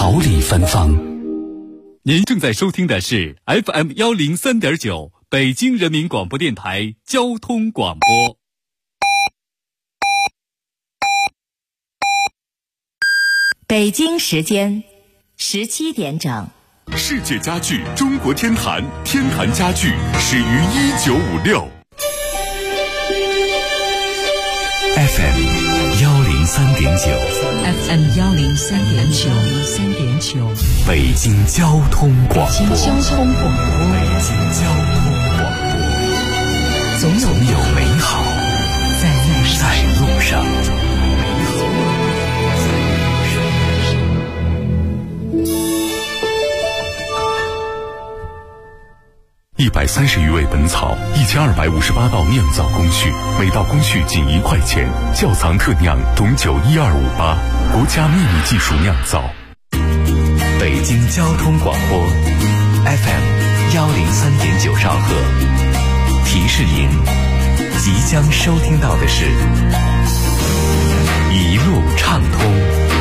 桃李芬芳。 您正在收听的是 FM103.9 北京人民广播电台交通广播。 北京时间17点整。 世界家具中国天坛，天坛家具始于1956。 FM 103.9 FM 103.9 北京交通广播。 北京交通广播。总有美好在路上。130余味本草，1258道酿造工序，每道工序仅1块钱。窖藏特酿董酒12588，国家秘密技术酿造。北京交通广播 FM 103.9兆赫，提示您即将收听到的是一路畅通。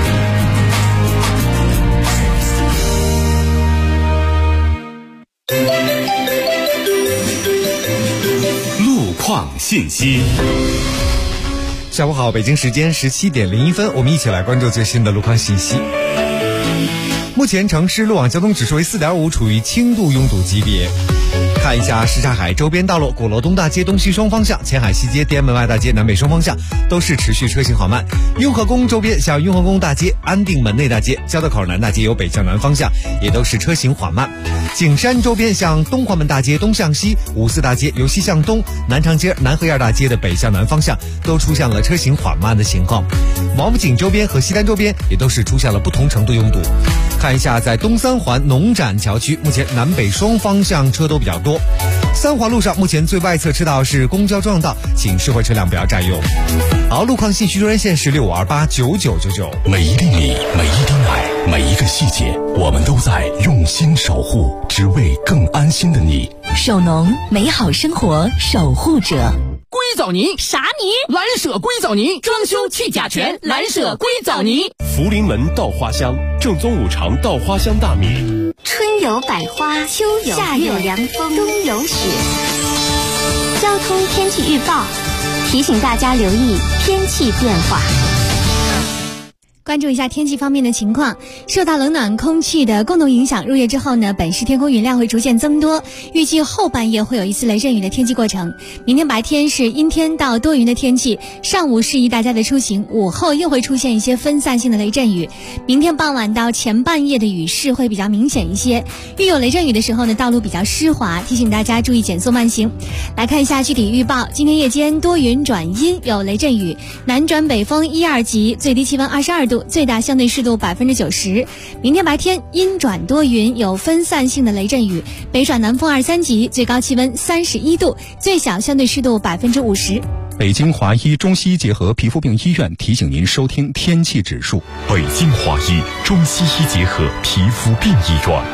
况信息。 下午好，北京时间17点01分，我们一起来关注最新的路况信息。目前城市路网交通指数为 4.5， 处于轻度拥堵级别。看一下什刹海周边道路，鼓楼东大街东西双方向、前海西街、滇门外大街南北双方向都是持续车行缓慢。雍和宫周边向雍和宫大街、安定门内大街、交道口南大街有北向南方向，也都是车行缓慢。景山周边向东华门大街东向西、五四大街由西向东、南长街、南河沿大街的北向南方向都出现了车行缓慢的情况。王府井周边和西单周边也都是出现了不同程度拥堵。看一下在东三环农展桥区，目前南北双方向车都比较多。三环路上目前最外侧车道是公交专用道，请社会车辆不要占用。好，路况信息专线是65289999。 每一厘米，每一滴奶，每一个细节，我们都在用心守护，只为更安心的你。 首农，美好生活守护者。 硅藻泥啥泥？ 蓝舍硅藻泥，装修去甲醛，蓝舍硅藻泥。 福临门稻花香，正宗五常稻花香大米。 春有百花，秋有夏有凉风，冬有雪。交通天气预报提醒大家留意天气变化。 关注一下天气方面的情况，受到冷暖空气的共同影响，入夜之后呢，本市天空云量会逐渐增多，预计后半夜会有一次雷阵雨的天气过程。明天白天是阴天到多云的天气，上午适宜大家的出行，午后又会出现一些分散性的雷阵雨。明天傍晚到前半夜的雨势会比较明显一些，遇有雷阵雨的时候呢，道路比较湿滑，提醒大家注意减速慢行。来看一下具体预报，今天夜间多云转阴，有雷阵雨，南转北风1、2级，最低气温22度，最大相对湿度90%。明天白天阴转多云，有分散性的雷阵雨，北转南风2、3级，最高气温31度，最小相对湿度50%。 北京华医中西医结合皮肤病医院提醒您收听天气指数。 北京华医中西医结合皮肤病医院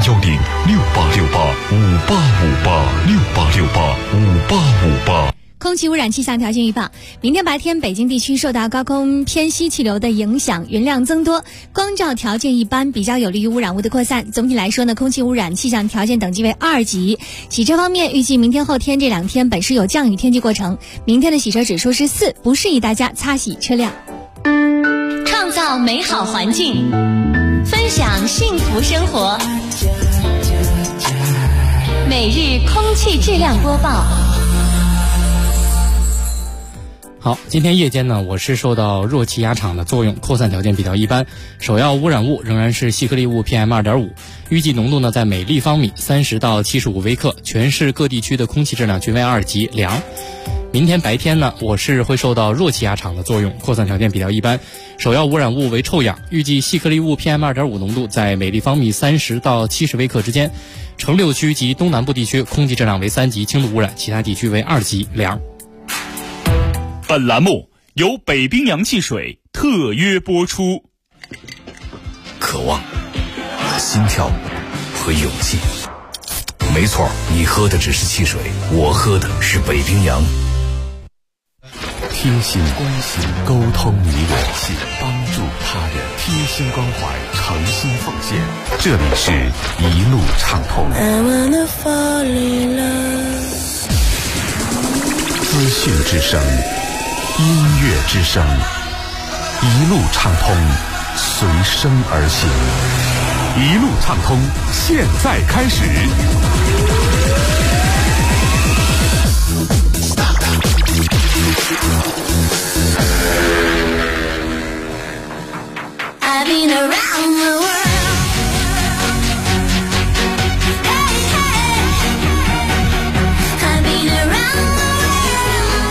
，01068685868586858。 空气污染气象条件预报，明天白天北京地区受到高空偏西气流的影响，云量增多，光照条件一般，比较有利于污染物的扩散。总体来说呢，空气污染气象条件等级为2级。洗车方面，预计明天后天这2天本市有降雨天气过程，明天的洗车指数是4，不适宜大家擦洗车辆。 创造美好环境，分享幸福生活。每日空气质量播报。 好，今天夜间呢，我市受到弱气压场的作用，扩散条件比较一般，首要污染物仍然是细颗粒物 PM2.5， 预计浓度呢在每立方米30到75微克，全市各地区的空气质量均为2级良。明天白天呢，我市会受到弱气压场的作用，扩散条件比较一般，首要污染物为臭氧，预计细颗粒物 PM2.5 浓度在每立方米30到70微克之间，城六区及东南部地区空气质量为3级轻度污染，其他地区为2级良。 本栏目由北冰洋汽水特约播出。 渴望、心跳和勇气，没错，你喝的只是汽水，我喝的是北冰洋。贴心、关心、沟通你我心，帮助他人，贴心关怀，诚心奉献。这里是一路畅通。资讯之声，音乐之声，一路畅通，随声而行。一路畅通，现在开始。 I've been around the world. Hey, hey. I've been around the world.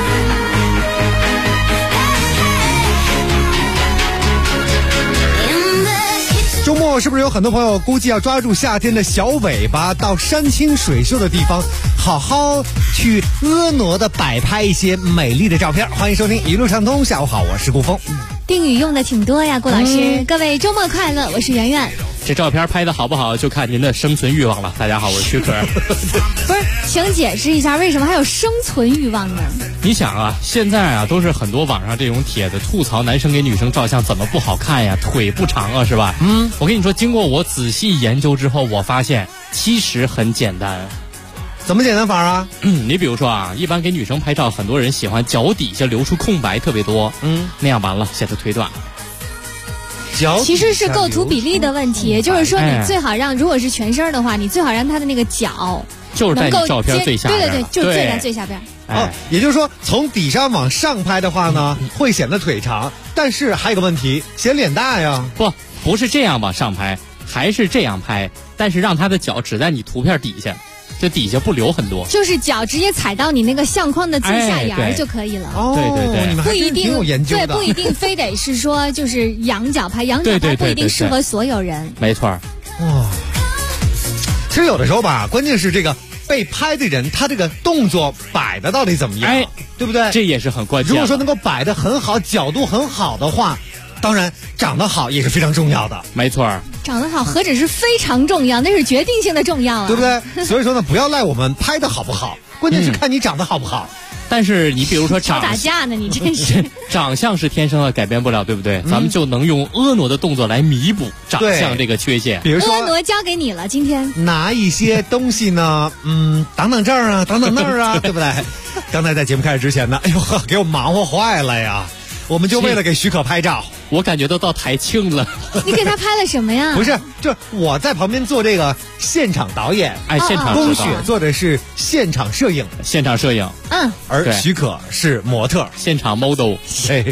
Hey, hey. In the kitchen. 周末是不是有很多朋友估计要抓住夏天的小尾巴，到山清水秀的地方，好好去婀娜的摆拍一些美丽的照片？欢迎收听一路畅通，下午好，我是顾峰。 定语用的挺多呀，顾老师。各位周末快乐，我是圆圆。 这照片拍的好不好，就看您的生存欲望了。大家好，我是徐可。 不是，请解释一下为什么还有生存欲望呢？ 你想啊，现在啊都是很多网上这种帖子吐槽男生给女生照相怎么不好看呀，腿不长啊，是吧？我跟你说，经过我仔细研究之后，我发现其实很简单。 怎么简单法啊？ 你比如说啊，一般给女生拍照，很多人喜欢脚底下留出空白特别多，那样完了显得腿短。 其实是构图比例的问题，就是说你最好让，如果是全身的话，你最好让他的那个脚就是在你照片最下边， 对，就是在最下边。 也就是说从底下往上拍的话呢，会显得腿长，但是还有个问题，显脸大呀。 不是这样往上拍，还是这样拍，但是让他的脚只在你图片底下。这底下不留很多， 就是脚直接踩到你那个相框的最下沿就可以了。 对，你们还真挺有研究的。 对，不一定非得是说就是仰角拍，仰角拍不一定适合所有人。 没错。 哇，其实有的时候吧，关键是这个被拍的人他这个动作摆的到底怎么样，对不对？ 这也是很关键。 如果说能够摆得很好，角度很好的话，当然长得好也是非常重要的。 没错。 长得好何止是非常重要，那是决定性的重要啊， 对不对？所以说呢，不要赖我们拍的好不好，关键是看你长得好不好。 但是你比如说吵打架呢，你真是长相是天生的，改变不了，对不对？咱们就能用婀娜的动作来弥补长相这个缺陷。 比如说婀娜交给你了，今天拿一些东西呢，挡挡这儿啊，挡挡那儿啊，对不对？刚才在节目开始之前呢，哎呦，给我忙活坏了呀！我们就为了给许可拍照， 我感觉都到台庆了。 你给他拍了什么呀？ 不是，就我在旁边做这个现场导演， 现场龚雪做的是现场摄影，而许可是模特， 现场 model。 对，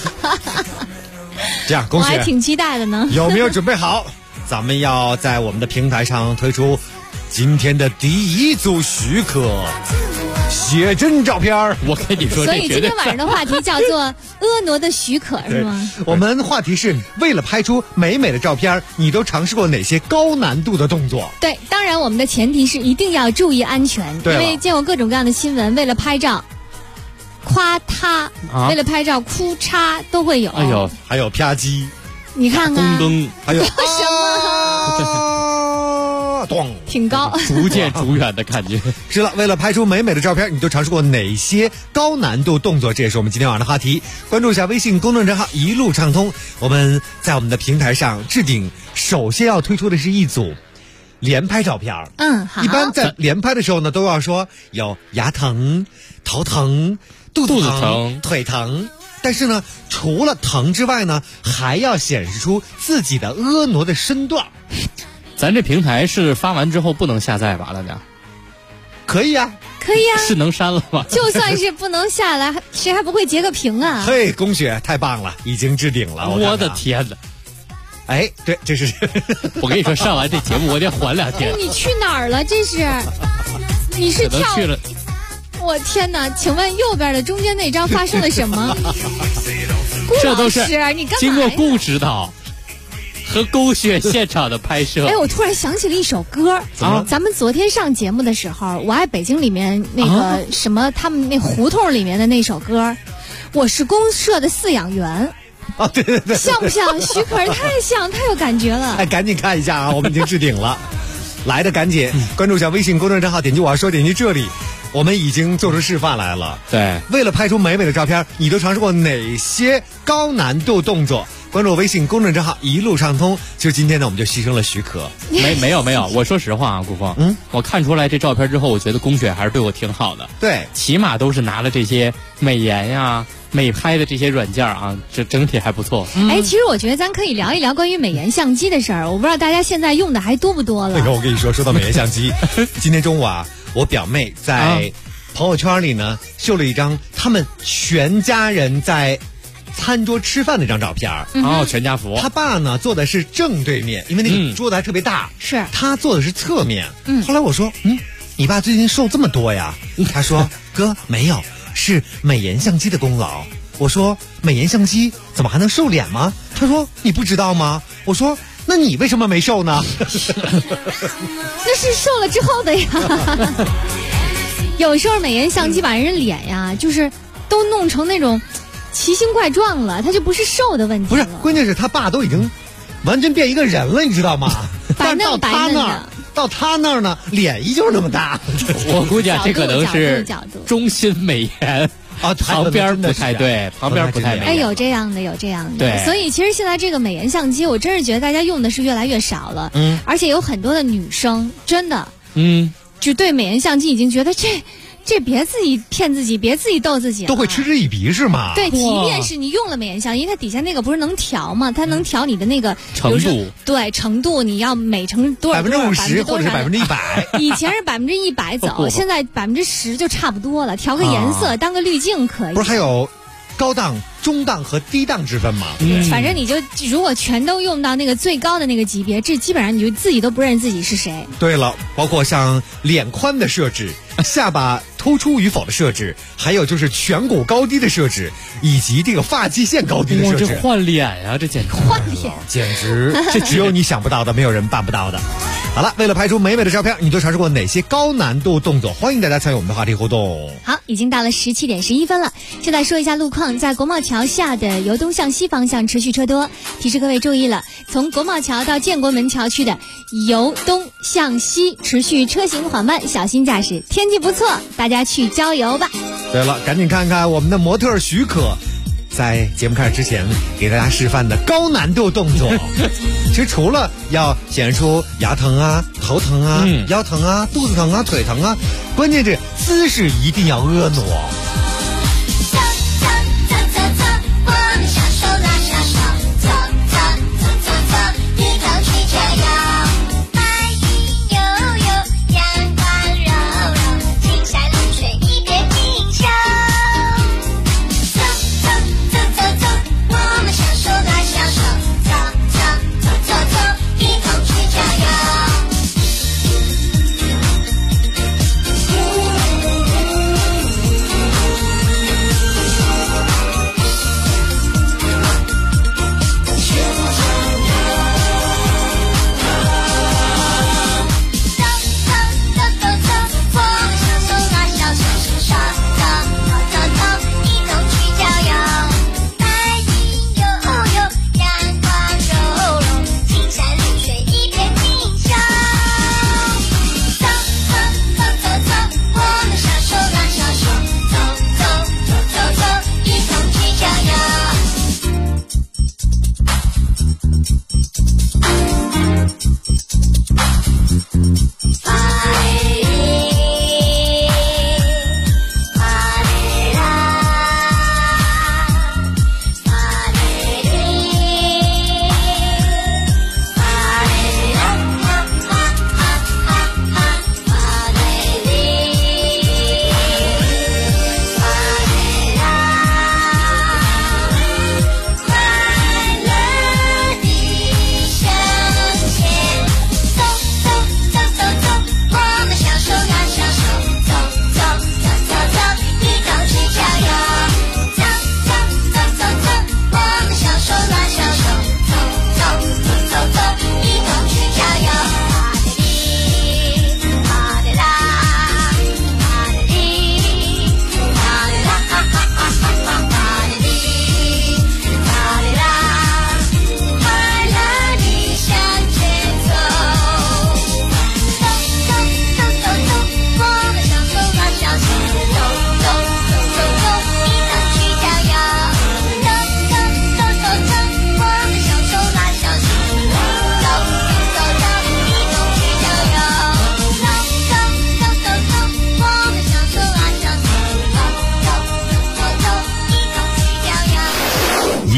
这样，龚雪， 我还挺期待的呢。 有没有准备好？咱们要在我们的平台上推出今天的第一组许可写真照片。 我跟你说， 所以今天晚上的话题叫做婀娜的许可，是吗？ 我们话题是为了拍出美美的照片，你都尝试过哪些高难度的动作？ 对，当然我们的前提是一定要注意安全，因为见过各种各样的新闻，为了拍照夸他，为了拍照哭嚓都会有。 哎呦， 还有啪叽， 你看看， 还有什么？挺高， 逐渐逐远的感觉。 是了，为了拍出美美的照片，你都尝试过哪些高难度动作？这也是我们今天晚上的话题。关注一下微信公众账号一路畅通，我们在我们的平台上置顶，首先要推出的是一组连拍照片。 好。 一般在连拍的时候呢，都要说有牙疼、头疼、肚子疼、腿疼。但是呢，除了疼之外呢，还要显示出自己的婀娜的身段。 咱这平台是发完之后不能下载吧，大家？ 可以啊， 可以啊， 是能删了吧？ 就算是不能下来，谁还不会截个屏啊？ 嘿，龚雪太棒了，已经置顶了。 我的天哪！ 哎，对，这是我跟你说，上完这节目我得缓2天。 你去哪儿了？这是？你是跳去了？ 我天哪！请问右边的中间那张发生了什么？ 这都是你干嘛经过顾指导和龚雪现场的拍摄。 哎，我突然想起了一首歌啊！咱们昨天上节目的时候，我爱北京里面那个什么，他们那胡同里面的那首歌，我是公社的饲养员。 啊，对， 像不像？许可是太像，太有感觉了。 哎，赶紧看一下啊，我们已经置顶了。来的赶紧关注一下微信公众账号，点击我要说，点击这里，我们已经做出示范来了。 对， 为了拍出美美的照片，你都尝试过哪些高难度动作？关关注我微信公众账号一路畅通。就今天呢，我们就牺牲了许可。 没有，我说实话啊，顾峰，我看出来这照片之后，我觉得龚雪还是对我挺好的。 对， 起码都是拿了这些美颜呀、美拍的这些软件啊，这整体还不错。 其实我觉得咱可以聊一聊关于美颜相机的事儿。我不知道大家现在用的还多不多了。 我跟你说到美颜相机，今天中午啊，我表妹在朋友圈里呢秀了一张他们全家人在餐桌吃饭的一张照片。 全家福。 他爸呢坐的是正对面，因为那个桌子还特别大。 是他坐的是侧面。后来我说，你爸最近瘦这么多呀？他说，哥没有，是美颜相机的功劳。我说，美颜相机怎么还能瘦脸吗？他说，你不知道吗？我说，那你为什么没瘦呢？ 那是瘦了之后的呀。有时候美颜相机把人脸呀，就是都弄成那种奇形怪状了，他就不是瘦的问题了。 不是，关键是他爸都已经完全变一个人了，你知道吗？ 白嫩白嫩的。 到他那儿呢，脸依旧那么大。 我估计这可能是中心美颜旁边不太对，旁边不太美。 有这样的。对，所以其实现在这个美颜相机，我真是觉得大家用的是越来越少了。而且有很多的女生真的，就对美颜相机已经觉得这别自己骗自己，别自己逗自己了， 都会嗤之以鼻是吗？ 对，即便是你用了美颜相机，它底下那个不是能调吗？它能调你的那个程度， 对程度，你要美成多少 50%或者是100%。 以前是100%走，现在10%就差不多了。调个颜色，当个滤镜可以。 不是还有高档、中档和低档之分吗？ 反正你就如果全都用到那个最高的那个级别，这基本上你就自己都不认识自己是谁。 对了，包括像脸宽的设置、下巴突出与否的设置，还有就是颧骨高低的设置，以及这个发际线高低的设置。 这换脸啊，这简直换脸， 简直这只有你想不到的，没有人办不到的。好了，为了拍出美美的照片，你都尝试过哪些高难度动作？欢迎大家参与我们的话题互动。 好，已经到了17点11分了。现在说一下路况，在国贸桥下的由东向西方向持续车多，提示各位注意了，从国贸桥到建国门桥区的由东向西持续车行缓慢，小心驾驶。天气不错，大家去郊游吧。 对了，赶紧看看我们的模特许可在节目开始之前给大家示范的高难度动作。其实除了要显示出牙疼啊、头疼啊、腰疼啊、肚子疼啊、腿疼啊，关键是姿势一定要婀娜。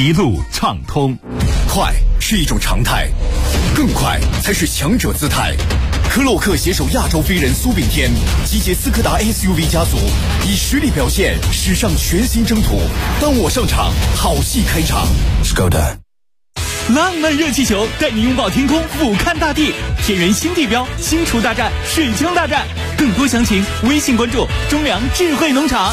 一路畅通。 快是一种常态，更快才是强者姿态。科洛克携手亚洲飞人苏炳添，集结斯柯达 SUV 家族，以实力表现史上全新征途。当我上场，好戏开场。Skoda。 浪漫热气球带你拥抱天空，俯瞰大地，田园新地标，新厨大战，水枪大战。更多详情，微信关注中粮智慧农场。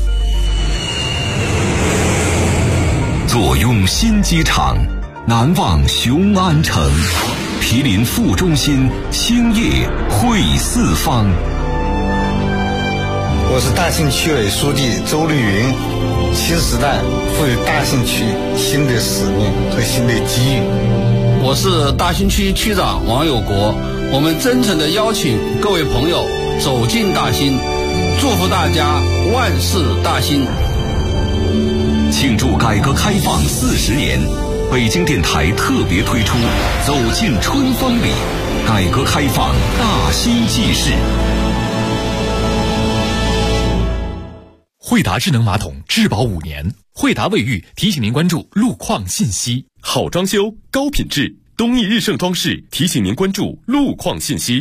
坐拥新机场，难忘雄安城。毗邻副中心，兴业汇四方。 我是大兴区委书记周丽云。新时代赋予大兴区新的使命和新的机遇。 我是大兴区区长王有国。我们真诚地邀请各位朋友走进大兴，祝福大家万事大兴。 庆祝改革开放40年，北京电台特别推出《走进春风里》，改革开放大兴纪事。 惠达智能马桶质保5年，惠达卫浴提醒您关注路况信息。 好装修，高品质，东义日盛装饰提醒您关注路况信息。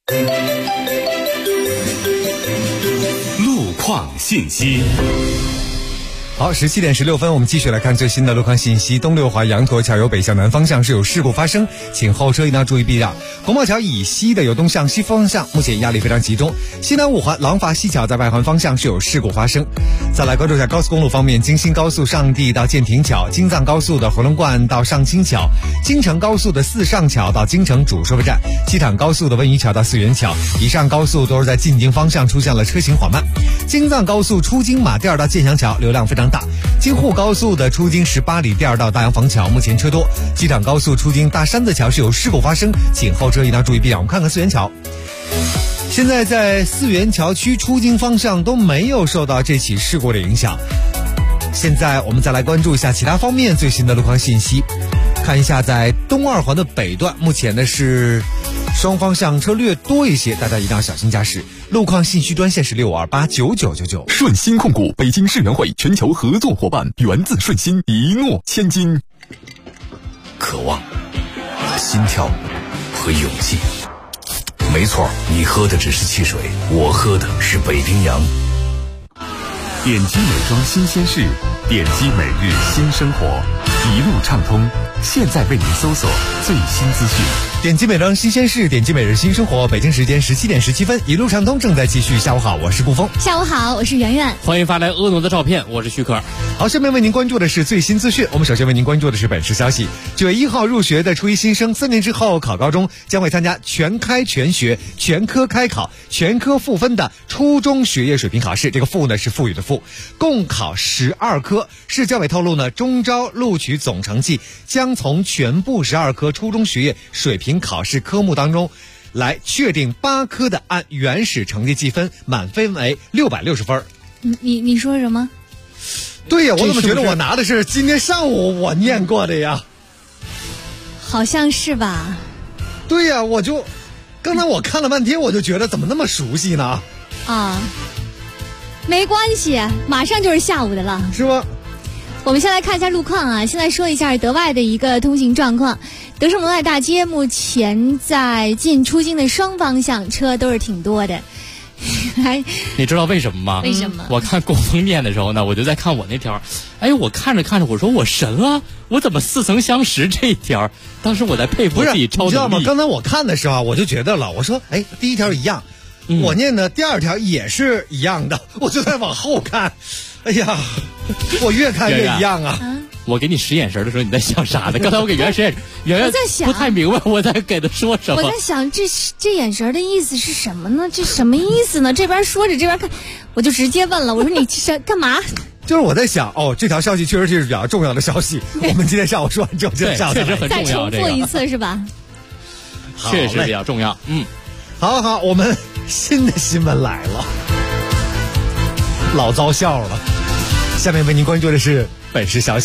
路况信息。 好，17点16分，我们继续来看最新的路况信息。东六环羊驼桥由北向南方向是有事故发生，请后车一定要注意避让。国贸桥以西的由东向西方向，目前压力非常集中。西南五环廊坊西桥在外环方向是有事故发生。再来关注一下高速公路方面，京新高速上地到建亭桥，京藏高速的回龙观到上清桥，京承高速的四上桥到京承主收费站，西坦高速的温榆桥到四元桥，以上高速都是在进京方向出现了车行缓慢。京藏高速出京马甸到建祥桥流量非常大，京沪高速的出京18里甸到大洋房桥目前车多，机场高速出京大山子桥是有事故发生，请后车一定要注意避让。我们看看四元桥，现在在四元桥区出京方向都没有受到这起事故的影响。现在我们再来关注一下其他方面最新的路况信息，看一下在东二环的北段，目前呢是双方向车略多一些，大家一定要小心驾驶。路况信息专线是6289999。 顺心控股北京世园会全球合作伙伴，源自顺心，一诺千金。 渴望、心跳和勇气。没错，你喝的只是汽水，我喝的是北冰洋。 点击美妆新鲜事，点击每日新生活，一路畅通。现在为您搜索最新资讯。 点击美妆新鲜事，点击每日新生活。北京时间17点17分，一路畅通正在继续。下午好，我是顾峰。 下午好，我是圆圆。 欢迎发来婀娜的照片，我是徐可。 好，下面为您关注的是最新资讯。我们首先为您关注的是本市消息：9月1号入学的初一新生，4年之后考高中将会参加全开全学、全科开考、全科赋分的初中学业水平考试。这个赋呢是赋予的赋，共考12科。市教委透露呢，中招录取总成绩将从全部12科初中学业水平考试科目当中来确定8科的按原始成绩计分，满分为660分。 你说什么？ 对呀，我怎么觉得我拿的是今天上午我念过的呀？ 好像是吧？ 对呀，刚才我看了半天，我就觉得怎么那么熟悉呢？ 啊，没关系，马上就是下午的了， 是吗？ 我们先来看一下路况啊，现在说一下德外的一个通行状况。德胜门外大街目前在进出京的双方向车都是挺多的。 你知道为什么吗？ 为什么？ 我看公封面的时候呢，我就在看我那条，哎，我看着看着，我说我神了，我怎么似曾相识这一条？当时我在佩服自己超能力。 你知道吗？刚才我看的时候，我就觉得了，我说，哎，第一条一样，我念的第二条也是一样的，我就在往后看，哎呀，我越看越一样啊。 我给你使眼神的时候，你在想啥呢？刚才我给圆使眼神，圆圆不太明白我在给他说什么。 我在想这眼神的意思是什么呢？这什么意思呢？这边说着这边看，我就直接问了，我说你这干嘛？ 就是我在想，这条消息确实是比较重要的消息。我们今天上午说完之后， 确实很重要， 再重复一次是吧？ 确实比较重要。 好，我们新的新闻来了，老遭笑了。下面为您关注的是本市消息：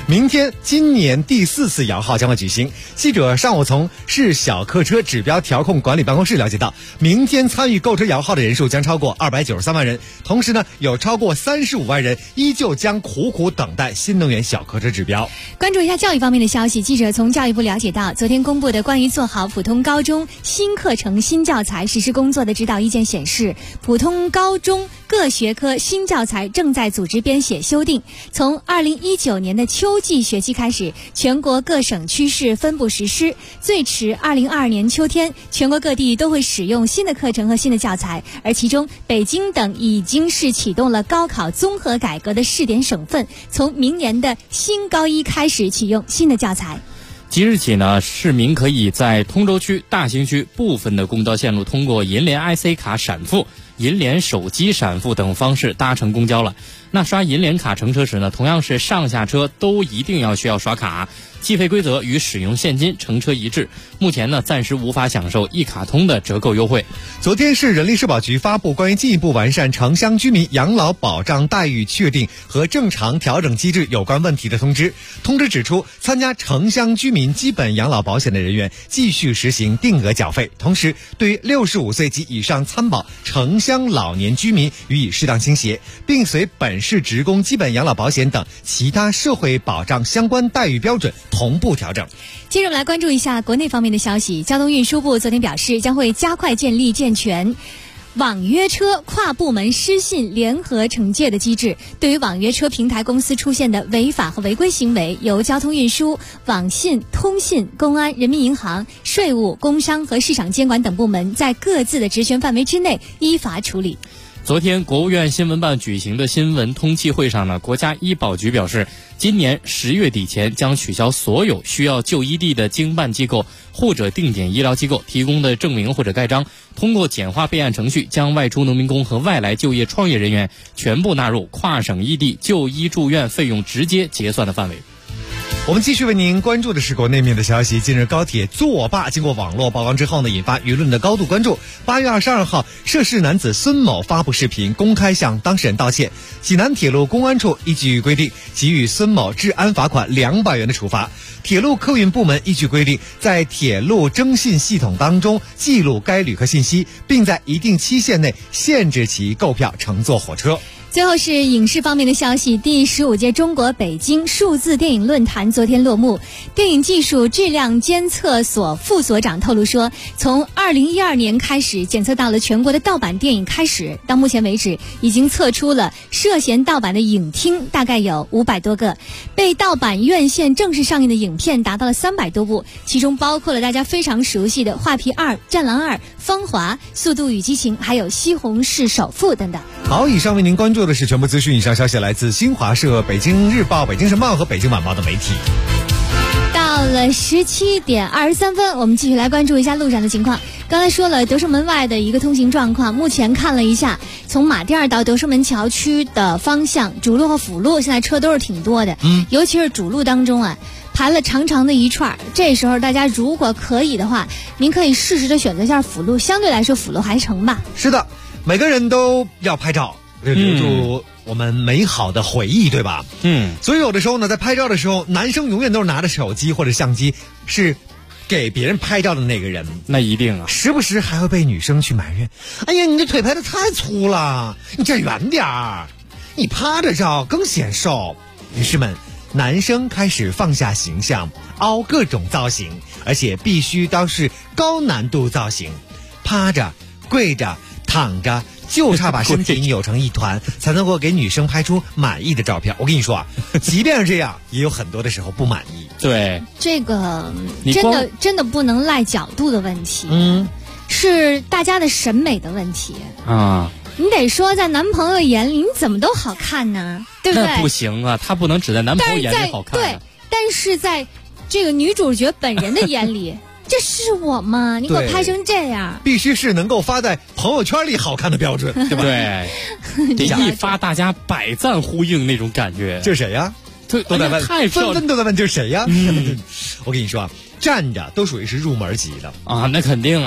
明天今年第4次摇号将会举行。记者上午从市小客车指标调控管理办公室了解到，明天参与购车摇号的人数将超过293万人，同时呢，有超过35万人依旧将苦苦等待新能源小客车指标。 关注一下教育方面的消息，记者从教育部了解到，昨天公布的关于做好普通高中新课程新教材实施工作的指导意见显示，普通高中各学科新教材正在组织编写修订，从2019年的秋季学期开始，全国各省区市分步实施，最迟2022年秋天，全国各地都会使用新的课程和新的教材，而其中北京等已经是启动了高考综合改革的试点省份，从明年的新高一开始启用新的教材。 即日起呢，市民可以在通州区、大兴区部分的公交线路通过银联 IC 卡闪付、银联手机闪付等方式搭乘公交了。那刷银联卡乘车时呢，同样是上下车都一定需要刷卡，计费规则与使用现金乘车一致。目前呢，暂时无法享受一卡通的折扣优惠。 昨天市人力社保局发布关于进一步完善城乡居民养老保障待遇确定和正常调整机制有关问题的通知。通知指出，参加城乡居民基本养老保险的人员继续实行定额缴费，同时对于65岁及以上参保城乡老年居民予以适当倾斜，并随本市职工基本养老保险等其他社会保障相关待遇标准同步调整。 接着我们来关注一下国内方面的消息。交通运输部昨天表示，将会加快建立健全网约车跨部门失信联合惩戒的机制，对于网约车平台公司出现的违法和违规行为，由交通运输、网信、通信、公安、人民银行、税务、工商和市场监管等部门在各自的职权范围之内依法处理。 昨天国务院新闻办举行的新闻通气会上呢，国家医保局表示，今年10月底前将取消所有需要就医地的经办机构或者定点医疗机构提供的证明或者盖章，通过简化备案程序，将外出农民工和外来就业创业人员全部纳入跨省异地就医住院费用直接结算的范围。 我们继续为您关注的是国内面的消息。近日高铁作罢经过网络曝光之后呢，引发舆论的高度关注。8月22号，涉事男子孙某发布视频，公开向当事人道歉。济南铁路公安处依据规定给予孙某治安罚款200元的处罚。铁路客运部门依据规定，在铁路征信系统当中记录该旅客信息，并在一定期限内限制其购票乘坐火车。 最后是影视方面的消息，第15届中国北京数字电影论坛昨天落幕。电影技术质量监测所副所长透露说，从2012年开始检测到了全国的盗版电影开始，到目前为止已经测出了涉嫌盗版的影厅大概有500多个，被盗版院线正式上映的影片达到了300多部，其中包括了大家非常熟悉的《画皮2》、《战狼2》、《芳华》、《速度与激情》，还有《西红柿首富》等等。 好，以上为您关注的是全部资讯。以上消息来自新华社、北京日报、北京晨报和北京晚报的媒体。 到了17点23分，我们继续来关注一下路上的情况。刚才说了德胜门外的一个通行状况，目前看了一下，从马甸到德胜门桥区的方向，主路和辅路现在车都是挺多的，尤其是主路当中啊，排了长长的一串。这时候大家如果可以的话，您可以适时的选择一下辅路，相对来说辅路还成吧。 是的，每个人都要拍照，留住我们美好的回忆，对吧？所以有的时候呢，在拍照的时候，男生永远都是拿着手机或者相机，是给别人拍照的那个人。 那一定啊， 时不时还会被女生去埋怨，哎呀，你这腿拍得太粗了，你站远点儿，你趴着照更显瘦。女士们，男生开始放下形象，凹各种造型，而且必须都是高难度造型，趴着、跪着、躺着，就差把身体扭成一团，才能够给女生拍出满意的照片。我跟你说啊，即便是这样，也有很多的时候不满意。 对， 这个真的不能赖角度的问题，是大家的审美的问题啊。 你得说，在男朋友眼里你怎么都好看呢，对不对？ 那不行啊，他不能只在男朋友眼里好看对，但是在这个女主角本人的眼里，这是我吗？你给我拍成这样， 必须是能够发在朋友圈里好看的标准，对吧？ 对，这一发大家百赞呼应那种感觉。 这是谁呀？都在问，纷纷都在问这是谁呀？我跟你说啊，站着都属于是入门级的啊，那肯定啊。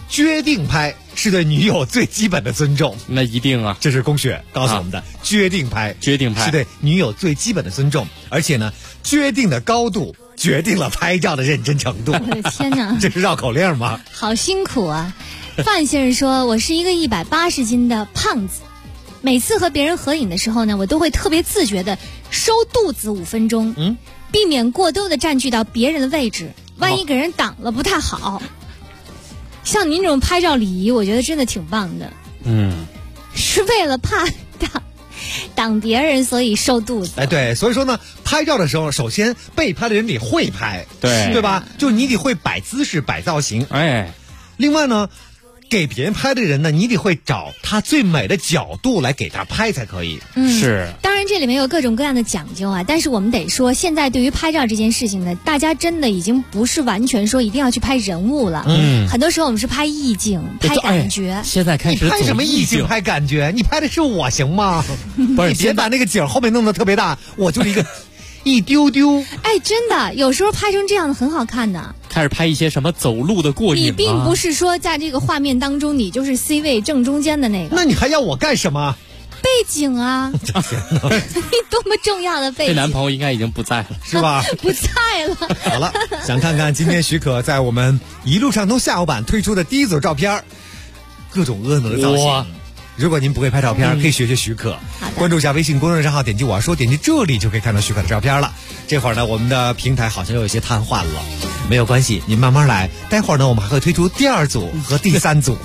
决定拍是对女友最基本的尊重。 那一定啊， 这是龚雪告诉我们的。决定拍是对女友最基本的尊重，而且呢，决定的高度决定了拍照的认真程度。 我的天哪， 这是绕口令吗？ 好辛苦啊！范先生说，我是一个180斤的胖子，每次和别人合影的时候呢，我都会特别自觉的收肚子5分钟，避免过多的占据到别人的位置，万一给人挡了不太好。像您这种拍照礼仪，我觉得真的挺棒的。是为了怕挡别人，所以收肚子。 哎，对，所以说呢，拍照的时候，首先被拍的人得会拍，对吧？就你得会摆姿势、摆造型。 哎， 另外呢，给别人拍的人呢，你得会找他最美的角度来给他拍才可以。 是。 当然这里面有各种各样的讲究啊，但是我们得说，现在对于拍照这件事情呢，大家真的已经不是完全说一定要去拍人物了。很多时候我们是拍意境、拍感觉。 现在开始你拍什么意境、拍感觉？你拍的是我行吗？ 不是， 你别把那个景后面弄得特别大，我就是一个一丢丢。 哎，真的，有时候拍成这样的很好看的。 开始拍一些什么走路的过瘾， 你并不是说在这个画面当中你就是 C 位正中间的那个。 那你还要我干什么？ 背景啊，你多么重要的背景。 这男朋友应该已经不在了， 是吧？ 不在了。 好了，想看看今天许可在我们一路畅通下午版推出的第一组照片，各种婀娜的造型。如果您不会拍照片，可以学学许可，关注一下微信公众账号，点击我要说，点击这里就可以看到许可的照片了。这会儿呢，我们的平台好像有一些瘫痪了，没有关系，您慢慢来。待会儿呢，我们还会推出第2组和第3组。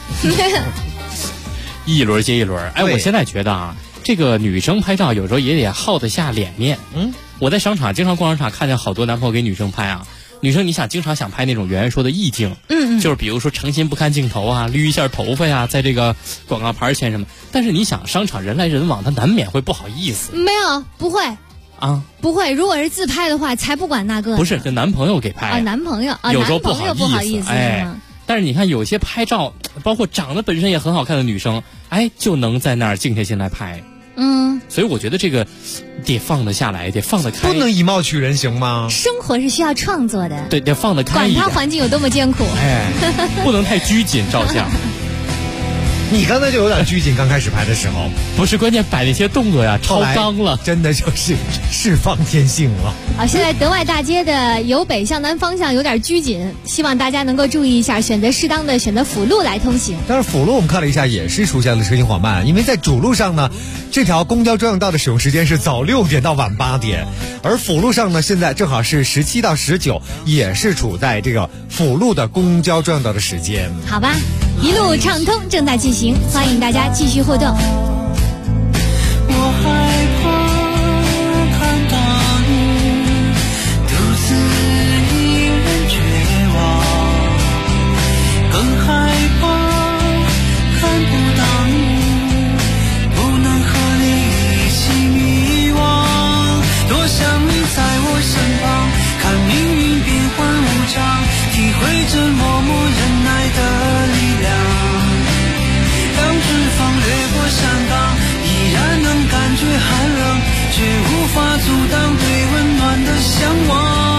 一轮接一轮。哎，我现在觉得啊，这个女生拍照有时候也得耗得下脸面。我在商场经常逛商场，看见好多男朋友给女生拍啊。女生你想经常想拍那种圆圆说的意境，就是比如说诚心不看镜头啊，捋一下头发呀，在这个广告牌前什么。但是你想商场人来人往，他难免会不好意思。 没有，不会啊， 不会。如果是自拍的话，才不管那个。 不是跟男朋友给拍啊，男朋友啊， 有时候不好意思， 哎。但是你看，有些拍照，包括长得本身也很好看的女生，哎，就能在那儿静下心来拍。所以我觉得这个得放得下来，得放得开， 不能以貌取人，行吗？ 生活是需要创作的， 对，得放得开一点。 管他环境有多么艰苦， 哎，不能太拘谨照相。 你刚才就有点拘谨，刚开始拍的时候。 不是，关键摆那些动作呀，超纲了， 真的就是释放天性了。 现在德外大街的由北向南方向有点拘谨，希望大家能够注意一下，选择适当的选择辅路来通行。 但是辅路我们看了一下，也是出现了车行缓慢，因为在主路上呢，这条公交专用道的使用时间是早6点到晚8点，而辅路上呢，现在正好是17到19，也是处在这个辅路的公交专用道的时间。 好吧，一路畅通正在进行，欢迎大家继续互动。 我害怕看到你独自一人绝望，更害怕看不到你，不能和你一起迷惘。多想你在我身旁，看命运变幻无常，体会着默默忍耐的力量。当春风掠过山岗，依然能感觉寒冷，却无法阻挡对温暖的向往。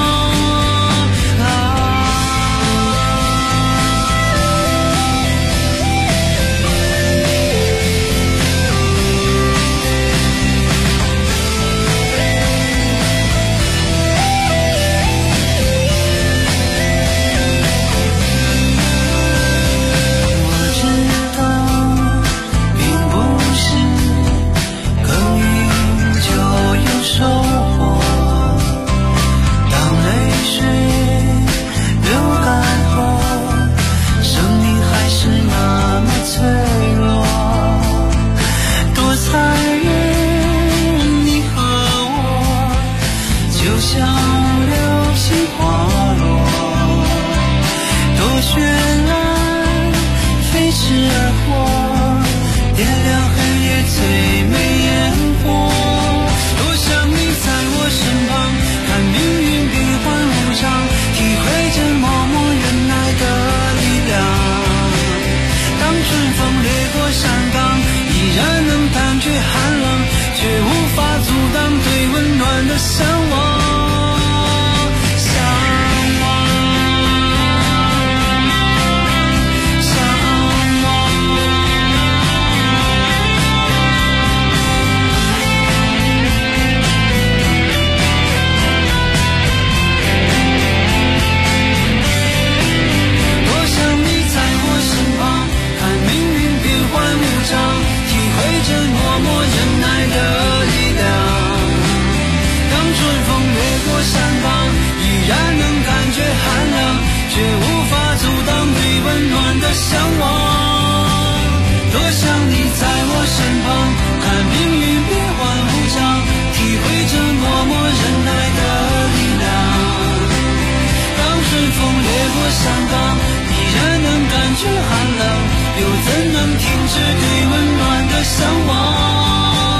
又怎能停止对温暖的向往？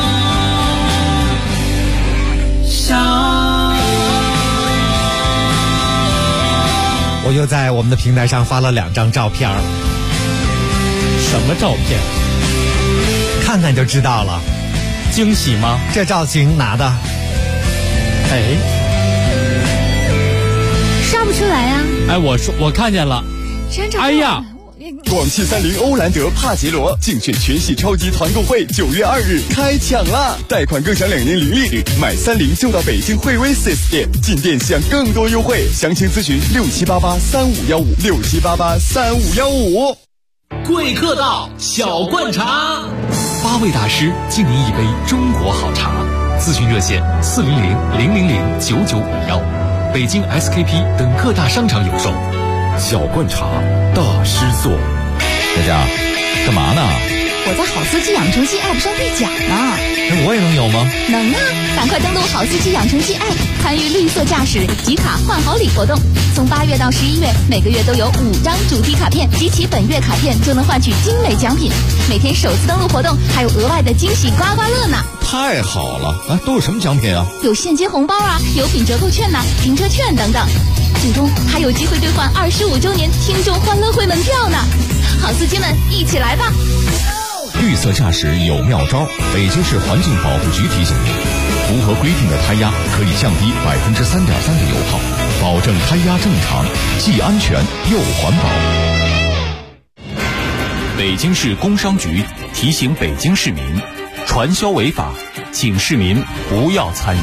我又在我们的平台上发了2张照片。 什么照片？ 看看就知道了。 惊喜吗？ 这造型拿的。 刷不出来啊。 我看见了。哎呀！ 广汽30欧蓝德帕杰罗竞选全系超级团购会9月2日开抢了，贷款更享2年0利率，买30就到北京惠威 4S 店，进店享更多优惠，详情咨询67883515，67883515。 贵客到，小罐茶 ，8位大师敬您一杯中国好茶。咨询热线400-000-9951，北京 SKP 等各大商场有售。 小罐茶，大师座。佳佳，干嘛呢？ 我在好司机养成记 App 上兑奖呢。 我也能有吗？ 能啊！赶快登录好司机养成记 App， 参与绿色驾驶集卡换好礼活动。从8月到11月，每个月都有5张主题卡片，集齐本月卡片就能换取精美奖品。每天首次登录活动还有额外的惊喜刮刮乐呢！ 太好了！都有什么奖品啊？ 有现金红包啊，有品折扣券呐，停车券等等。最终还有机会兑换25周年听众欢乐会门票呢！好司机们，一起来吧！ 绿色驾驶有妙招，北京市环境保护局提醒您：符合规定的胎压可以降低3.3%的油耗，保证胎压正常，既安全又环保。 北京市工商局提醒北京市民，传销违法，请市民不要参与。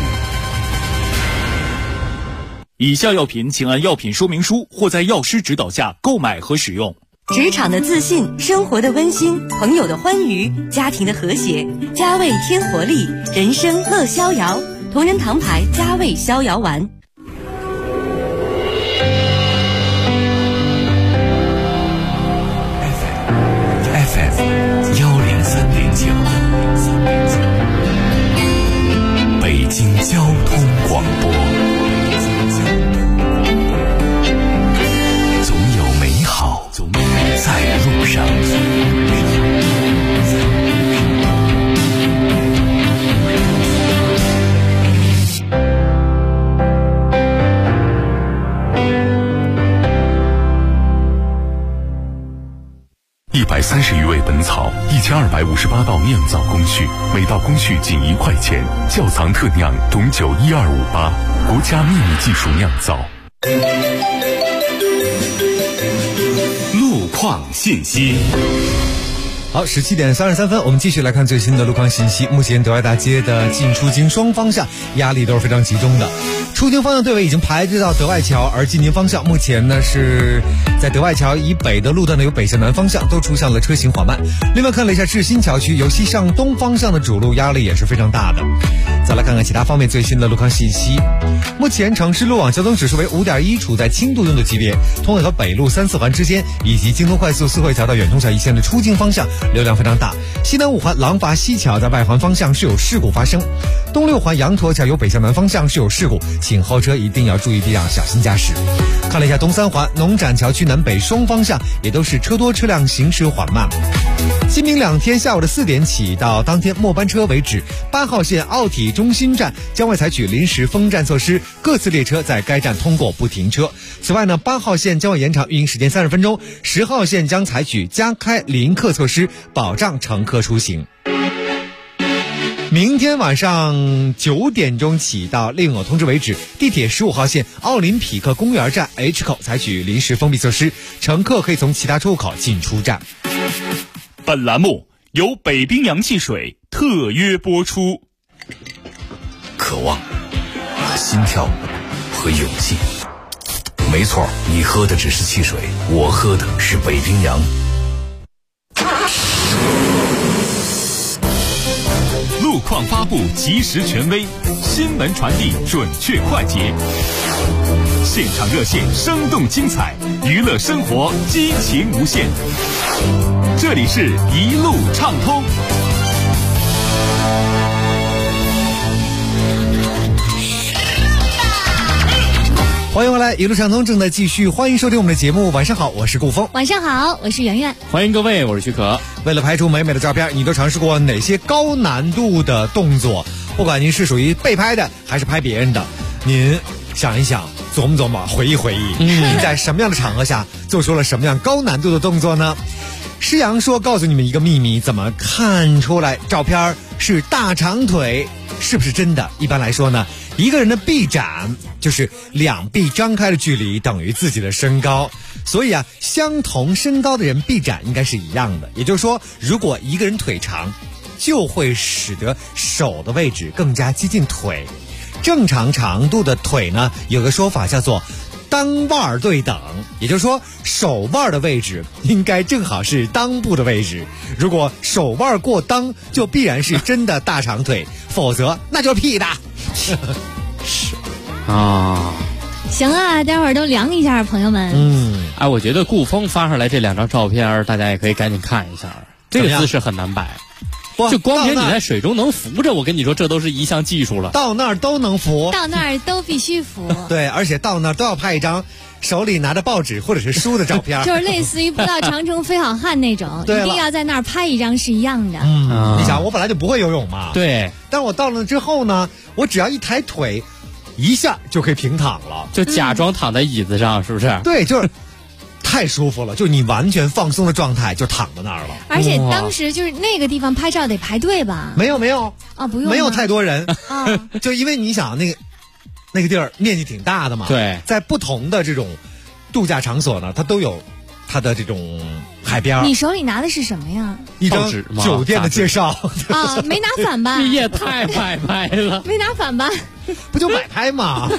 以下药品请按药品说明书或在药师指导下购买和使用。 职场的自信，生活的温馨，朋友的欢愉，家庭的和谐，佳味添活力，人生乐逍遥。同仁堂牌佳味逍遥丸。 FM 103.9，北京交通广播。总有美好在路上。130余味本草，1258道酿造工序，每道工序仅1块钱，窖藏特酿董酒12588，国家秘密技术酿造。路况信息。 好，17点33分，我们继续来看最新的路况信息。目前德外大街的进出京双方向压力都是非常集中的，出京方向队尾已经排至到德外桥，而进京方向目前呢是在德外桥以北的路段呢由北向南方向都出现了车行缓慢。另外看了一下志新桥区，由西向东方向的主路压力也是非常大的。再来看看其他方面最新的路况信息。目前城市路网交通指数为5.1，处在轻度拥堵级别。通惠河北路3、4环之间以及京东快速四惠桥到远通桥一线的出京方向流量非常大。西南5环廊坊西桥在外环方向是有事故发生。东6环羊驼桥由北向南方向是有事故，请后车一定要注意避让，小心驾驶。看了一下东3环农展桥区南北双方向也都是车多车辆行驶缓慢。今明2天下午的4点起到当天末班车为止，8号线奥体中心站将会采取临时封站措施，各次列车在该站通过不停车。此外呢，8号线将会延长运营时间30分钟，10号线将采取加开临客措施，保障乘客出行。明天晚上9点钟起到另有通知为止，地铁15号线奥林匹克公园站 H 口采取临时封闭措施，乘客可以从其他出口进出站。 本栏目由北冰洋汽水特约播出。 渴望、心跳和勇气。没错，你喝的只是汽水，我喝的是北冰洋。 路况发布及时权威，新闻传递准确快捷，现场热线生动精彩，娱乐生活激情无限。这里是一路畅通。 欢迎回来，一路畅通正在继续，欢迎收听我们的节目。晚上好，我是顾峰。 晚上好，我是圆圆。 欢迎各位，我是许可。 为了拍出美美的照片，你都尝试过哪些高难度的动作？不管您是属于被拍的还是拍别人的，您想一想，琢磨琢磨，回忆回忆，您在什么样的场合下做出了什么样高难度的动作呢？施阳说告诉你们一个秘密，怎么看出来照片是大长腿是不是真的？一般来说呢，一个人的臂展就是两臂张开的距离等于自己的身高，所以相同身高的人臂展应该是一样的。也就是说，如果一个人腿长，就会使得手的位置更加接近腿。正常长度的腿呢，有个说法叫做裆腕对等，也就是说手腕的位置应该正好是裆部的位置。如果手腕过裆，就必然是真的大长腿，否则那就是屁的。 是啊， 行啊，待会儿都量一下，朋友们。 我觉得顾峰发上来这2张照片，大家也可以赶紧看一下。这个姿势很难摆，就光凭你在水中能浮着，我跟你说，这都是一项技术了。 到那儿都能浮， 到那儿都必须浮。 对，而且到那儿都要拍一张手里拿着报纸或者是书的照片， 就是类似于不到长城非好汉那种，一定要在那儿拍一张是一样的。 你想，我本来就不会游泳嘛， 对， 但我到了之后呢，我只要一抬腿，一下就可以平躺了， 就假装躺在椅子上，是不是？ 对，就是太舒服了，就你完全放松的状态就躺在那儿了。 而且当时就是那个地方拍照得排队吧？ 没有啊，不用， 没有太多人啊， 就因为你想那个地儿面积挺大的嘛， 对， 在不同的这种度假场所呢，它都有它的这种海边。 你手里拿的是什么呀？ 一张酒店的介绍啊，没拿反吧？ 你也太摆拍了， 没拿反吧？ 不就摆拍吗？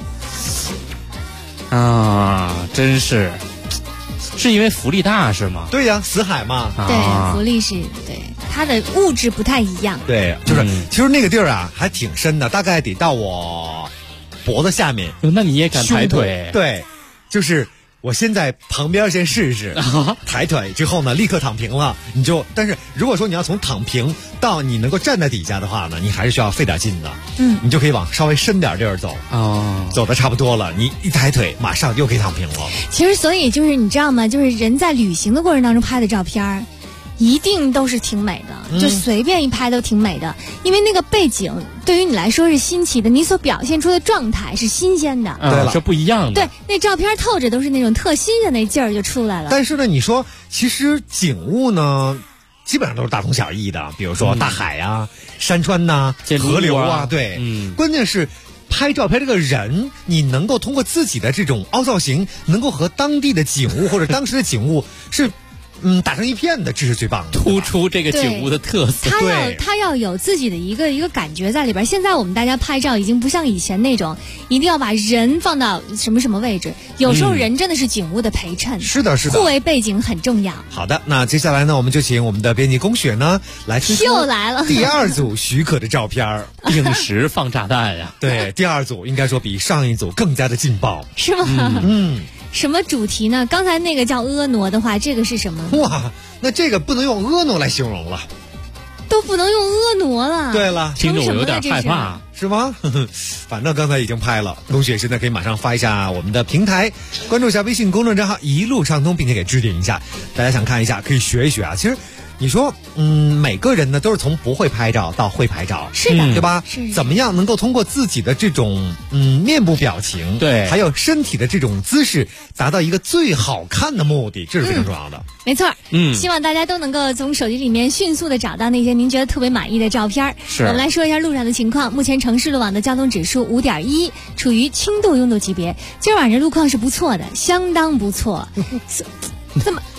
啊，真是。是因为浮力大是吗？ 对呀，死海嘛。 对，浮力是对它的物质不太一样。 对，就是其实那个地儿还挺深的，大概得到我脖子下面。 那你也敢抬腿？ 对，就是我先在旁边先试试，抬腿之后呢，立刻躺平了。但是如果说你要从躺平到你能够站在底下的话呢，你还是需要费点劲的。你就可以往稍微深点地儿走。走的差不多了，你一抬腿，马上又可以躺平了。 其实，所以就是你知道吗？就是人在旅行的过程当中拍的照片，一定都是挺美的，就随便一拍都挺美的，因为那个背景对于你来说是新奇的，你所表现出的状态是新鲜的， 对了， 是不一样的。 对，那照片透着都是那种特新鲜那劲儿就出来了。 但是呢，你说其实景物呢，基本上都是大同小异的，比如说大海啊、山川呐、河流啊，对，关键是拍照片这个人，你能够通过自己的这种凹造型，能够和当地的景物或者当时的景物是打成一片的，这是最棒的， 突出这个景物的特色。 他要有自己的一个感觉在里边。现在我们大家拍照已经不像以前那种一定要把人放到什么什么位置，有时候人真的是景物的陪衬。 是的， 互为背景很重要。 好的，那接下来呢，我们就请我们的编辑龚雪呢来推出又来了第2组许可的照片， 定时放炸弹呀！ 对，第2组应该说比上一组更加的劲爆， 是吗？什么主题呢？刚才那个叫婀娜的话，这个是什么？ 哇，那这个不能用婀娜来形容了， 都不能用婀娜了。 对了， 听着我有点害怕， 是吗？反正刚才已经拍了，龚雪现在可以马上发一下我们的平台，关注一下微信公众账号一路畅通，并且给置顶一下。大家想看一下，可以学一学啊。其实你说，每个人呢都是从不会拍照到会拍照， 是的， 对吧？ 是。 怎么样能够通过自己的这种面部表情， 对， 还有身体的这种姿势，达到一个最好看的目的，这是非常重要的。 没错，希望大家都能够从手机里面迅速的找到那些您觉得特别满意的照片。 是。 我们来说一下路上的情况，目前城市路网的交通指数5.1，处于轻度拥堵级别。今晚上路况是不错的，相当不错。怎么？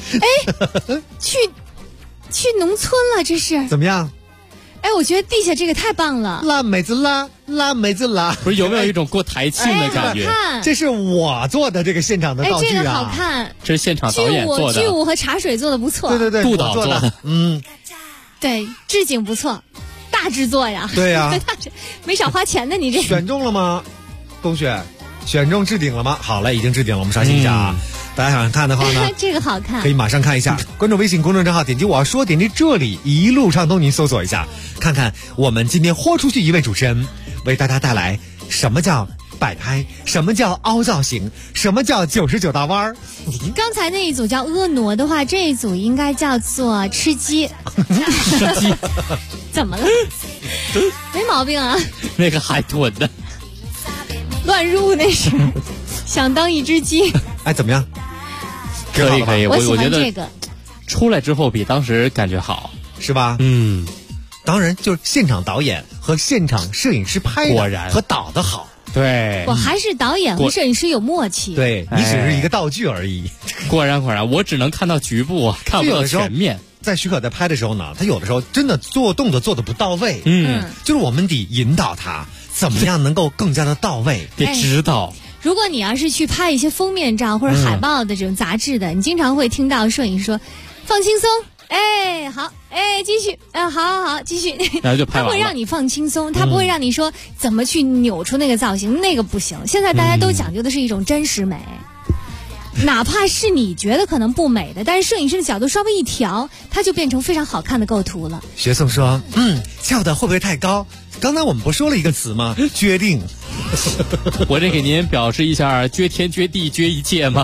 去农村了，这是怎么样？ 我觉得地下这个太棒了， 辣妹子辣，辣妹子辣， 不是有没有一种过台庆的感觉？ 这是我做的这个现场的道具啊， 这个好看， 这是现场导演做的， 剧舞和茶水做的不错， 对， 杜导做的， 对，置景不错，大制作呀， 对呀， 没少花钱的你这选中了吗？龚雪，选中置顶了吗？好嘞，已经置顶了，我们刷新一下啊。大家想看的话呢， 这个好看， 可以马上看一下，关注微信公众账号，点击我要说，点击这里一路畅通，您搜索一下，看看我们今天豁出去一位主持人为大家带来什么叫摆拍，什么叫凹造型，什么叫99大弯儿。 刚才那一组叫婀娜的话，这一组应该叫做吃鸡。 吃鸡怎么了？没毛病啊。 那个海豚的乱入那是想当一只鸡。 哎，怎么样？ 可以可以， 我喜觉得欢这个。 出来之后比当时感觉好， 是吧？ 嗯， 当然就是现场导演和现场摄影师拍的， 果然和导的好。 对， 我还是导演和摄影师有默契。 对，你只是一个道具而已。 果然，我只能看到局部啊，看不到全面。 在许可在拍的时候呢，他有的时候真的做动作做的不到位。就是我们得引导他怎么样能够更加的到位， 得指导。 如果你要是去拍一些封面照或者海报的这种杂志的，你经常会听到摄影师说放轻松，哎好，哎继续，好继续， 然后就拍完了。 他会让你放轻松，他不会让你说怎么去扭出那个造型，那个不行。现在大家都讲究的是一种真实美，哪怕是你觉得可能不美的，但是摄影师的角度稍微一调，它就变成非常好看的构图了。 学宋说翘的会不会太高？刚才我们不说了一个词吗？决定。 我这给您表示一下，撅天撅地撅一切吗？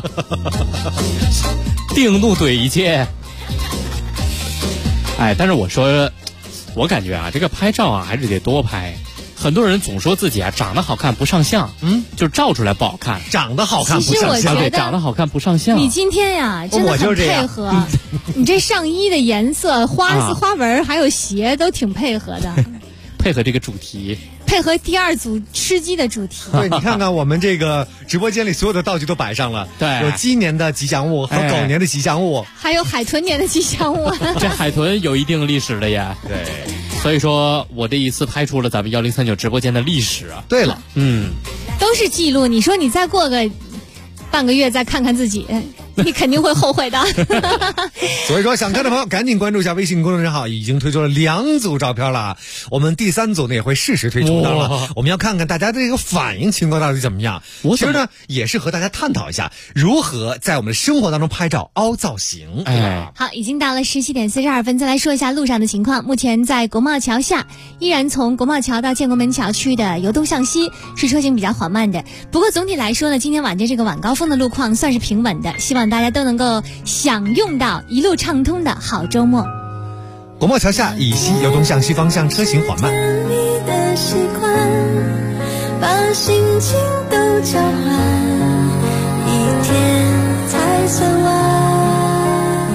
定怒怼一切。哎，但是我感觉啊，这个拍照啊还是得多拍。很多人总说自己啊长得好看不上相，就照出来不好看。 长得好看不上相， 其实我觉得长得好看不上相。 你今天呀，真的很配合。你这上衣的颜色、花纹还有鞋都挺配合的。 配合这个主题， 配合第二组吃鸡的主题。 对，你看看我们这个直播间里所有的道具都摆上了， 对， 有鸡年的吉祥物和狗年的吉祥物， 还有海豚年的吉祥物。 这海豚有一定历史的呀。 对， 所以说我这一次拍出了咱们1039直播间的历史啊。 对了， 都是记录。你说你再过个半个月再看看自己，你肯定会后悔的。 所以说想看的朋友赶紧关注一下微信公众号，已经推出了2组照片了，我们第3组呢也会适时推出的了。我们要看看大家的这个反应情况到底怎么样。其实呢也是和大家探讨一下如何在我们的生活当中拍照凹造型。 好，已经到了17点42分，再来说一下路上的情况。目前在国贸桥下，依然从国贸桥到建国门桥区的由东向西是车行比较缓慢的。不过总体来说呢，今天晚间这个晚高峰的路况算是平稳的，希望大家都能够享用到一路畅通的好周末。 国贸桥下以西由东向西方向车行缓慢。 你的习惯，把心情都交换，一天才算完。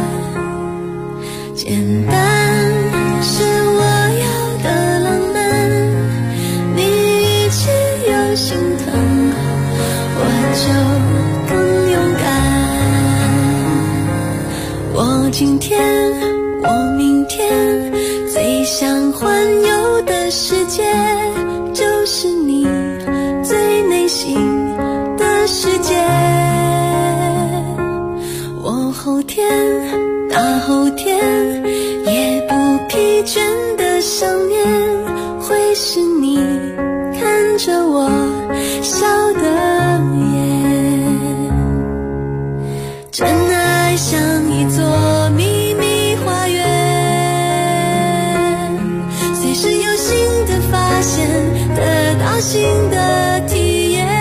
简单是我要的浪漫，你一直有心疼，我就更勇敢。我今天，我明天，最想环游的世界，就是你最内心的世界。我后天，大后天，也不疲倦的想念，会是你看着我笑的眼。真爱像一座秘密花园，随时有新的发现，得到新的体验。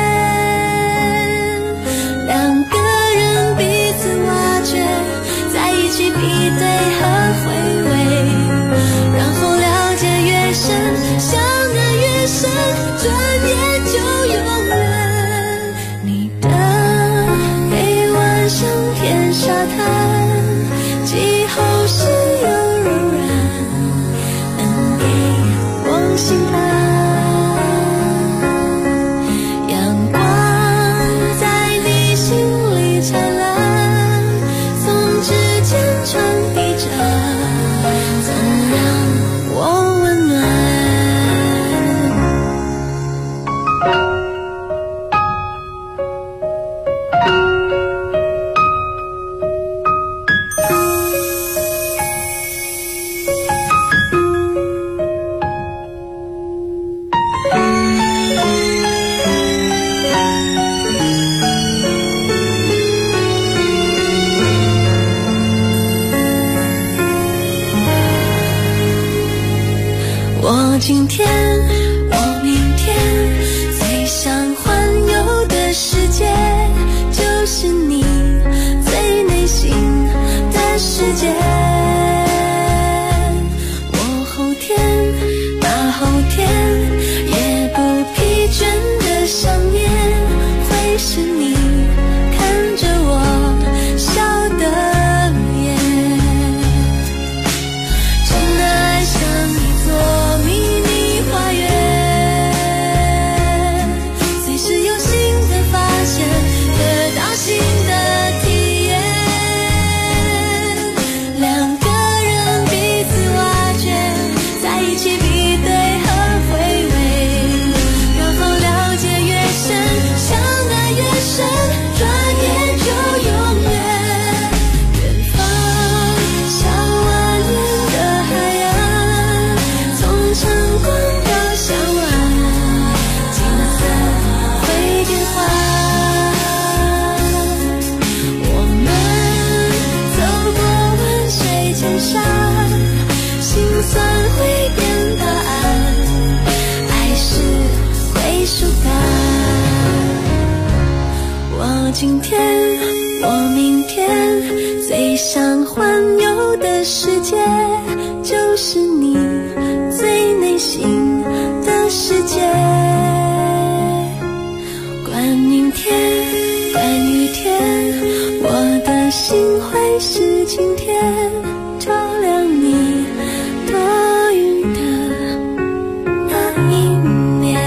两个人彼此挖掘，在一起比对和回味，然后了解越深，相爱越深，转眼就永远。你的黑晚像片沙滩，季后是又柔软，能给我心安。阳光在你心里灿烂，从指尖传递着，总让我温暖。我今天，我明天，最想环是你最内心的世界。我后天大后天也不疲倦的想念，会是你看着我笑的眼，真的爱像一座迷你花园，随时有新的发现，得到新的体验，两个人彼此挖掘，在一起比对和回味，然后了解越深，相爱越深，转眼就永远。远方像蜿蜒的海洋，从晨光到向晚，景色会变化。我们走过万水千山，心酸会变答案，爱是归属感。我今天，我明天，最想环游的世界，就是你最内心的世界。管明天，管雨天，我的心会是晴天，照亮你多云的那一面。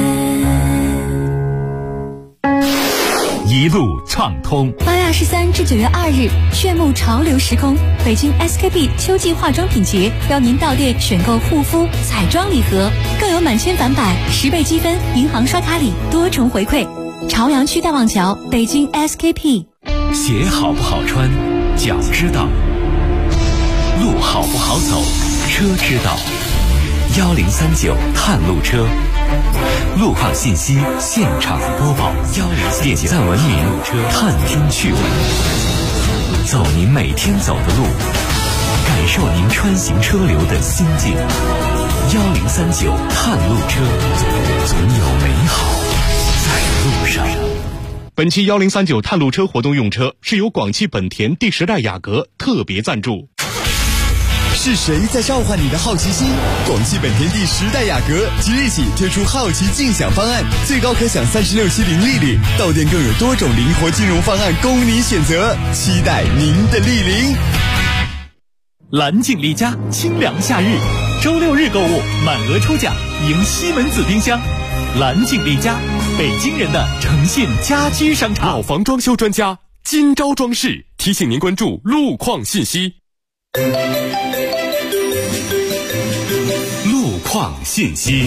一路畅通。 8月23至9月2日，炫目潮流时空，北京 SKP 秋季化妆品节邀您到店选购护肤、彩妆礼盒，更有满千返百、10倍积分、银行刷卡礼多重回馈。朝阳区大望桥，北京 SKP。 鞋好不好穿，脚知道；路好不好走，车知道。1039探路车，路况信息现场播报。点赞文明，探听趣闻，走您每天走的路，感受您穿行车流的心境。1039探路车，总有美好在路上。 本期1039探路车活动用车是由广汽本田第10代雅阁特别赞助。 是谁在召唤你的好奇心？广汽本田第10代雅阁即日起推出好奇竞享方案，最高可享36期零利率，到店更有多种灵活金融方案供你选择，期待您的莅临。 蓝景丽家清凉夏日，周6日购物满额抽奖，赢西门子冰箱。蓝景丽家，北京人的诚信家居商场。 老房装修专家金招装饰提醒您关注路况信息。 路况信息。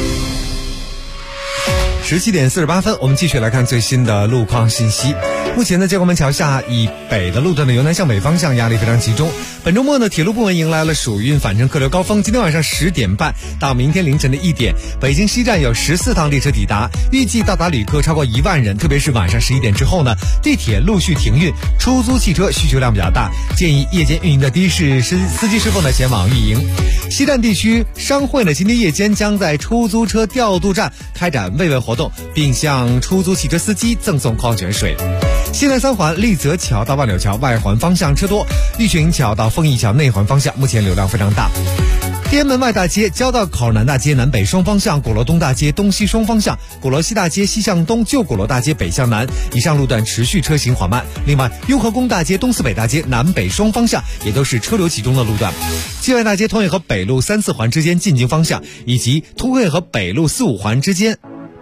17点48分，我们继续来看最新的路况信息。目前呢，建国门桥下以北的路段呢，由南向北方向压力非常集中。本周末呢，铁路部门迎来了暑运返程客流高峰。今天晚上10点半到明天凌晨的1点，北京西站有14趟列车抵达，预计到达旅客超过1万人。特别是晚上11点之后呢，地铁陆续停运，出租汽车需求量比较大，建议夜间运营的的士司机师傅呢前往运营。西站地区商会呢，今天夜间将在出租车调度站开展慰问活动，并向出租汽车司机赠送矿泉水。西南3环立泽桥到万柳桥外环方向车多，玉泉桥到凤翼桥内环方向目前流量非常大。天安门外大街交道口南大街南北双方向，鼓楼东大街东西双方向，鼓楼西大街西向东，旧鼓楼大街北向南，以上路段持续车行缓慢。另外，雍和宫大街东四北大街南北双方向也都是车流集中的路段。界外大街通惠河北路3、4环之间进京方向，以及通惠河北路4、5环之间。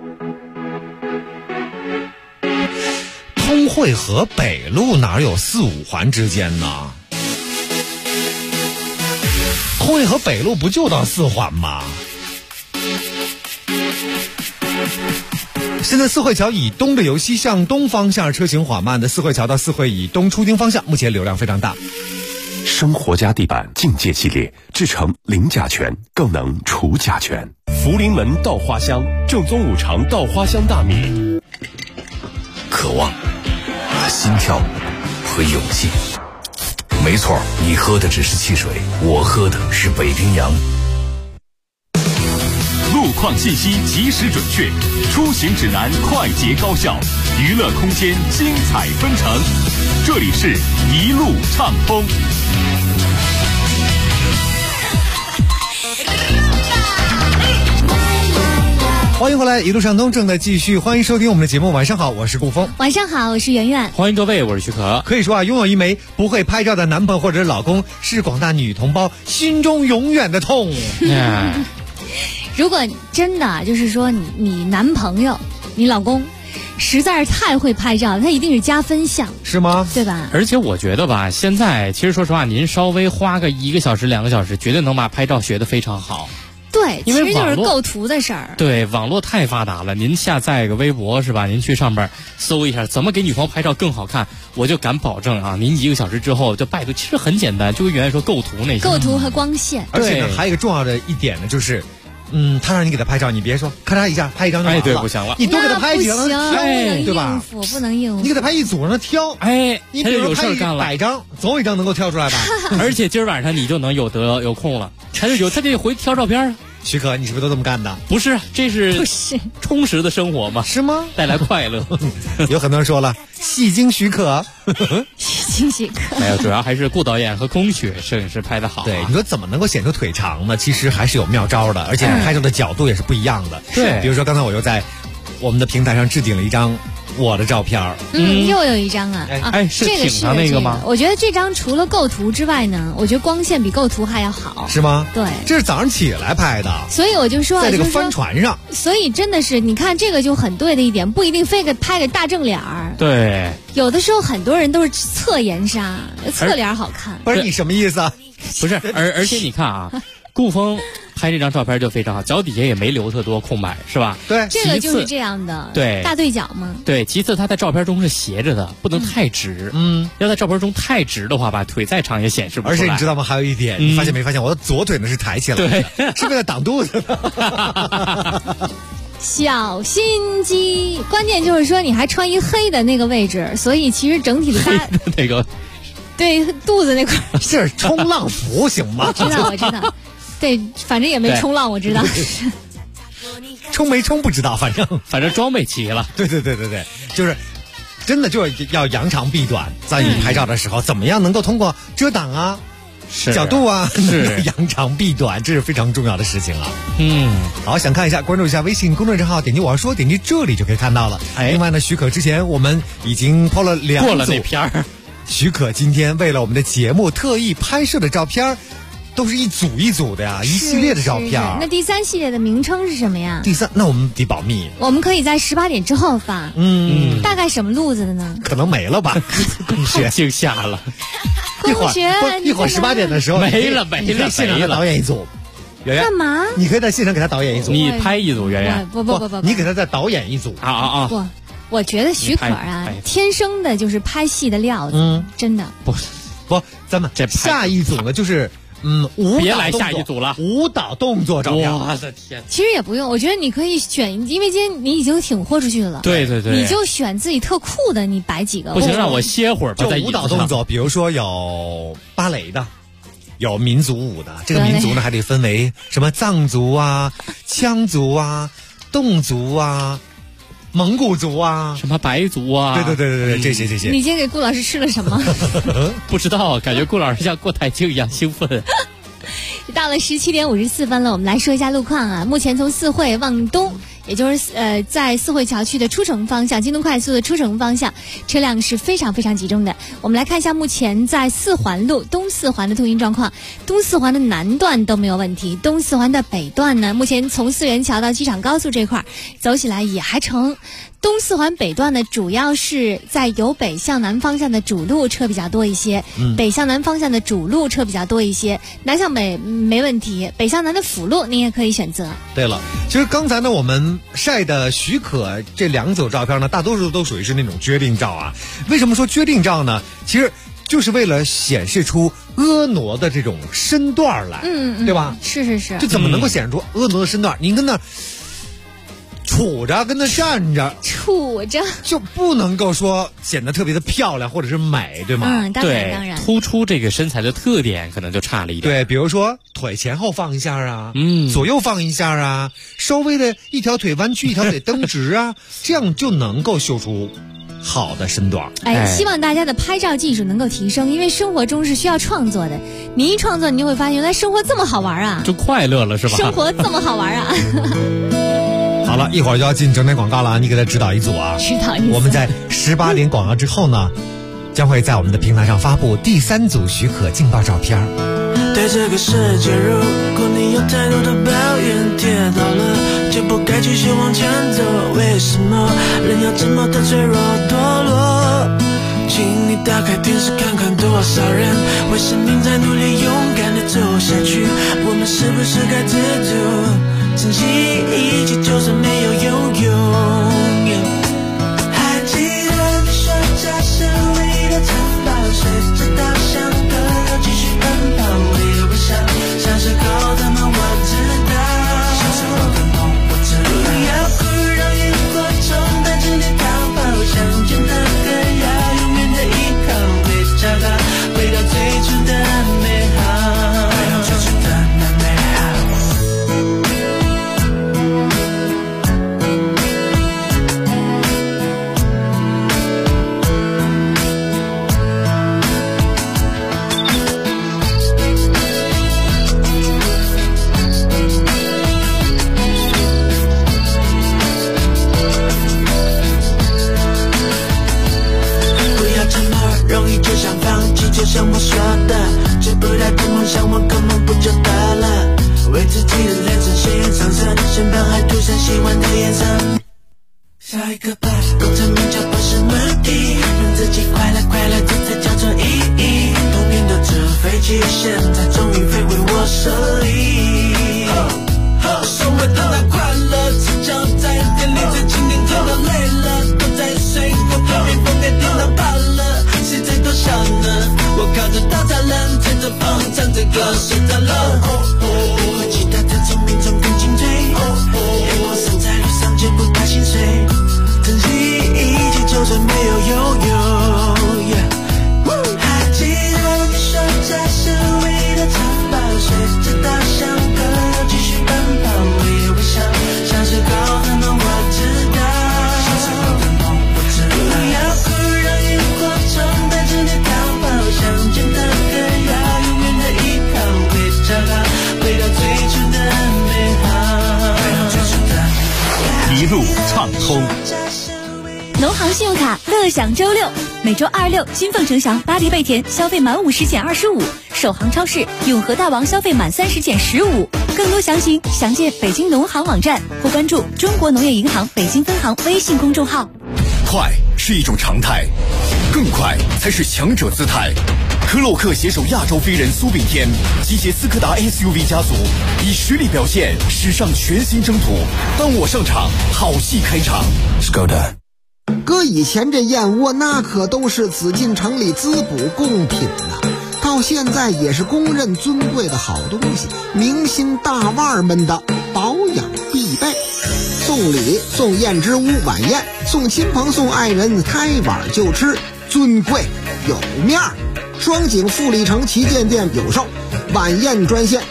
通惠河北路哪有4、5环之间呢？通惠河北路不就到4环吗？现在四惠桥以东的由西向东方向车行缓慢的四惠桥到四惠以东出京方向，目前流量非常大。 生活家地板境界系列制成零甲醛，更能除甲醛。 福临门稻花香，正宗五常稻花香大米。 渴望、心跳和勇气。没错，你喝的只是汽水，我喝的是北冰洋。 路况信息及时准确，出行指南快捷高效，娱乐空间精彩纷呈。这里是一路畅通。 欢迎回来，一路畅通正在继续，欢迎收听我们的节目。晚上好，我是顾峰。 晚上好，我是圆圆。 欢迎各位，我是徐可。 可以说啊，拥有一枚不会拍照的男朋友或者老公，是广大女同胞心中永远的痛。 如果真的就是说你男朋友、你老公实在是太会拍照，他一定是加分项， 是吗？ 对吧？ 而且我觉得吧，现在其实说实话，您稍微花个1个小时、2个小时，绝对能把拍照学得非常好。 对， 因为其实就是构图的事儿。 对，网络太发达了，您下载个微博是吧？您去上边搜一下怎么给女朋友拍照更好看，我就敢保证啊，您1个小时之后就拜读。其实很简单，就跟原来说构图那些。 构图和光线。 而且呢，还有一个重要的一点呢，就是他让你给他拍照，你别说咔嚓一下拍一张就完了， 对，不行了， 你多给他拍几张， 不行， 对吧？ 不能应付， 你给他拍一组让他挑，你比如说拍100张，总有一张能够挑出来吧？ 而且今儿晚上你就能有空了，他就回挑照片。 徐可，你是不是都这么干的？ 不是，这是充实的生活嘛？ 是吗？ 带来快乐。 有很多人说了，戏精徐可， 戏精徐可。 没有，主要还是顾导演和龚雪摄影师拍的好。 对，你说怎么能够显出腿长呢？其实还是有妙招的，而且拍照的角度也是不一样的。 对， 比如说刚才我又在我们的平台上置顶了一张我的照片。 又有一张啊！ 是挺上那个吗？ 我觉得这张除了构图之外呢，我觉得光线比构图还要好。 是吗？ 对， 这是早上起来拍的， 所以我就说在这个帆船上。 所以真的是，你看这个就很对的一点，不一定非得拍个大正脸儿。 对， 有的时候很多人都是侧颜杀，侧脸好看。 不是你什么意思啊？ 不是，而且你看啊，顾峰拍这张照片就非常好，脚底下也没留特多空白，是吧？ 对， 这个就是这样的。 对， 大对角嘛。 对，其次他在照片中是斜着的，不能太直。要在照片中太直的话吧，腿再长也显示不出来。 而且你知道吗？还有一点，你发现没发现？我的左腿呢是抬起来的， 对， 是为了挡肚子的。 小心机，关键就是说你还穿一黑的那个位置，所以其实整体的那个， 对肚子那块是冲浪服行吗？ 我知道。对，反正也没冲浪，我知道。 冲没冲不知道，反正装备齐了。 对，就是真的就是要扬长避短，在你拍照的时候，怎么样能够通过遮挡啊、角度啊，能扬长避短，这是非常重要的事情啊。好，想看一下，关注一下微信公众账号，点击我要说，点击这里就可以看到了。另外呢，许可之前我们已经抛了2组过了那片儿。 许可今天为了我们的节目特意拍摄的照片。都是一组一组的呀，一系列的照片。 那第3系列的名称是什么呀？ 第3，那我们得保密。 我们可以在18点之后发。大概什么路子的呢？ 可能没了吧。 太惊吓了。 一会儿18点的时候没了。 现场导演一组。 干嘛？ 你可以在现场给他导演一组。 你拍一组，圆圆。 不， 你给他再导演一组。 不，我觉得许可啊，天生的就是拍戏的料子。真的。 不，咱们下一组呢就是。 别来下一组了， 舞蹈动作照片。 我的天！ 其实也不用，我觉得你可以选，因为今天你已经挺豁出去了。 对， 你就选自己特酷的，你摆几个。 不行，让我歇会儿吧。 就舞蹈动作，比如说有芭蕾的，有民族舞的。这个民族呢，还得分为什么藏族啊、羌族啊、侗族啊。蒙古族啊， 什么白族啊？ 对，这些。 你今天给顾老师吃了什么？ 不知道，感觉顾老师像过台庆一样兴奋。 到了17点54分了，我们来说一下路况啊。目前从四惠往东，也就是在四惠桥区的出城方向，京东快速的出城方向，车辆是非常非常集中的。我们来看一下目前在4环路东4环的通行状况。东4环的南段都没有问题，东4环的北段呢，目前从四元桥到机场高速这块走起来也还成。东4环北段呢，主要是在由北向南方向的主路车比较多一些，北向南方向的主路车比较多一些，南向北没问题，北向南的辅路您也可以选择。 对了，其实刚才呢我们晒的许可这2组照片呢，大多数都属于是那种决定照啊。为什么说决定照呢？其实就是为了显示出婀娜的这种身段来，对吧？ 是， 就怎么能够显示出婀娜的身段？您跟那杵着跟那站着， 杵着就不能够说显得特别的漂亮或者是美，对吗？ 当然当然， 突出这个身材的特点可能就差了一点。 对，比如说腿前后放一下啊，左右放一下啊，稍微的一条腿弯曲，一条腿蹬直啊，这样就能够秀出好的身段。 希望大家的拍照技术能够提升，因为生活中是需要创作的。你一创作，你就会发现，原来生活这么好玩啊， 就快乐了是吧？ 生活这么好玩啊！ 好了，一会儿就要进整点广告了，你给他指导一组啊。 指导一组。 我们在18点广告之后呢，将会在我们的平台上发布第3组许可劲爆照片。 对这个世界，如果你有太多的抱怨，跌倒了就不该继续往前走。为什么人要这么的脆弱堕落？请你打开电视看看，多少人为生命在努力，勇敢的走下去。我们是不是该知足？珍惜一切，就算没有拥有。还记得你说这是唯一的城堡，随着稻香河流继续奔跑，微微笑，小时候的梦我知道，小时候的梦我知道。不要哭，让萤火虫带着你逃跑，想见的歌谣，永远的依靠，别找到回到最初的美好，回到最初的那美好。就像我说的，追不到的梦想我根本不就得了，为自己的人生鲜艳上色，身旁还涂上喜欢的颜色。下一个吧，功成名就不是目的，让自己快乐快乐，这才叫做意义。童年的纸飞机，现在终于飞回我手里。所谓的那快乐，只叫在店里最经典，听到累了，都在睡过头，被风给听到怕了，谁在多想呢？我靠着大栅栏，吹着风，唱着歌，睡着了。比我其他的聪明中更精粹，阳光洒在路上就不怕心碎，珍惜一切，就算没有拥有。还记得你说这是唯一的城堡，随着稻香河流继续奔跑，微微笑，小时候的梦我知道，小时候的梦我知道。不要哭，让萤火虫带着你逃跑，想见的歌谣，永远的依靠，别找到回到最初的美好，回到最初的一路畅通。 农行信用卡乐享周六，每周2、6金凤城祥、巴黎贝甜消费满50减25，首航超市永和大王消费满30减15。更多详情详见北京农行网站或关注中国农业银行北京分行微信公众号。 快是一种常态，更快才是强者姿态。科洛克携手亚洲飞人苏炳添，集结斯柯达 SUV 家族，以实力表现驶上全新征途。当我上场，好戏开场。Skoda。 搁以前这燕窝那可都是紫禁城里滋补贡品呐，到现在也是公认尊贵的好东西，明星大腕们的保养必备。送礼送燕之屋晚宴，送亲朋送爱人开碗就吃，尊贵有面儿。双井富力城旗舰店有售，晚宴专线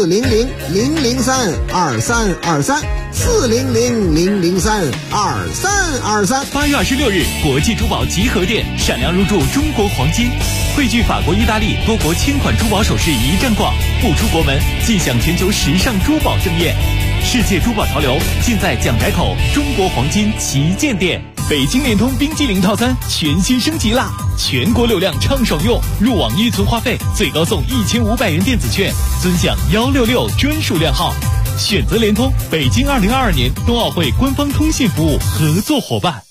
400-003-2323。400-003-2323。 8月26日，国际珠宝集合店闪亮入驻中国黄金，汇聚法国、意大利多国千款珠宝首饰一站逛，不出国门尽享全球时尚珠宝盛宴。世界珠宝潮流尽在蒋宅口中国黄金旗舰店。北京联通冰激凌套餐全新升级啦！全国流量畅爽用，入网预存话费最高送1500元电子券，尊享166专属靓号。选择联通，北京2022年冬奥会官方通信服务合作伙伴。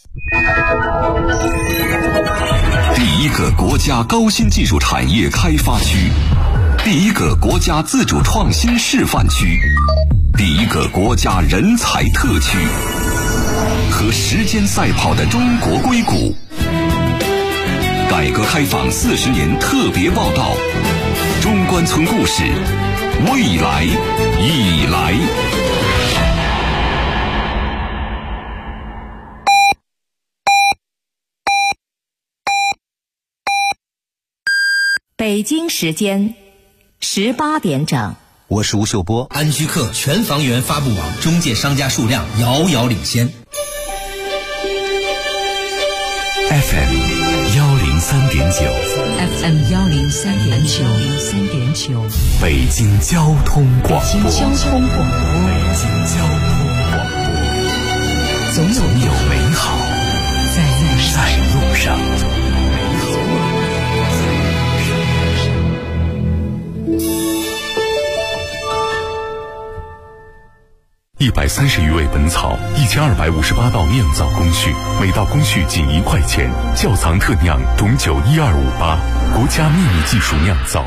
第一个国家高新技术产业开发区，第一个国家自主创新示范区，第一个国家人才特区，和时间赛跑的中国硅谷。改革开放40年特别报道，中关村故事，未来已来。 北京时间18点整。 我是吴秀波。 安居客全房源发布网中介商家数量遥遥领先。 FM 103.9 FM 103.9 北京交通广播。 北京交通广播，总有美好在路上。 130余味本草，1258道酿造工序，每道工序仅1块钱。窖藏特酿董酒12588，国家秘密技术酿造。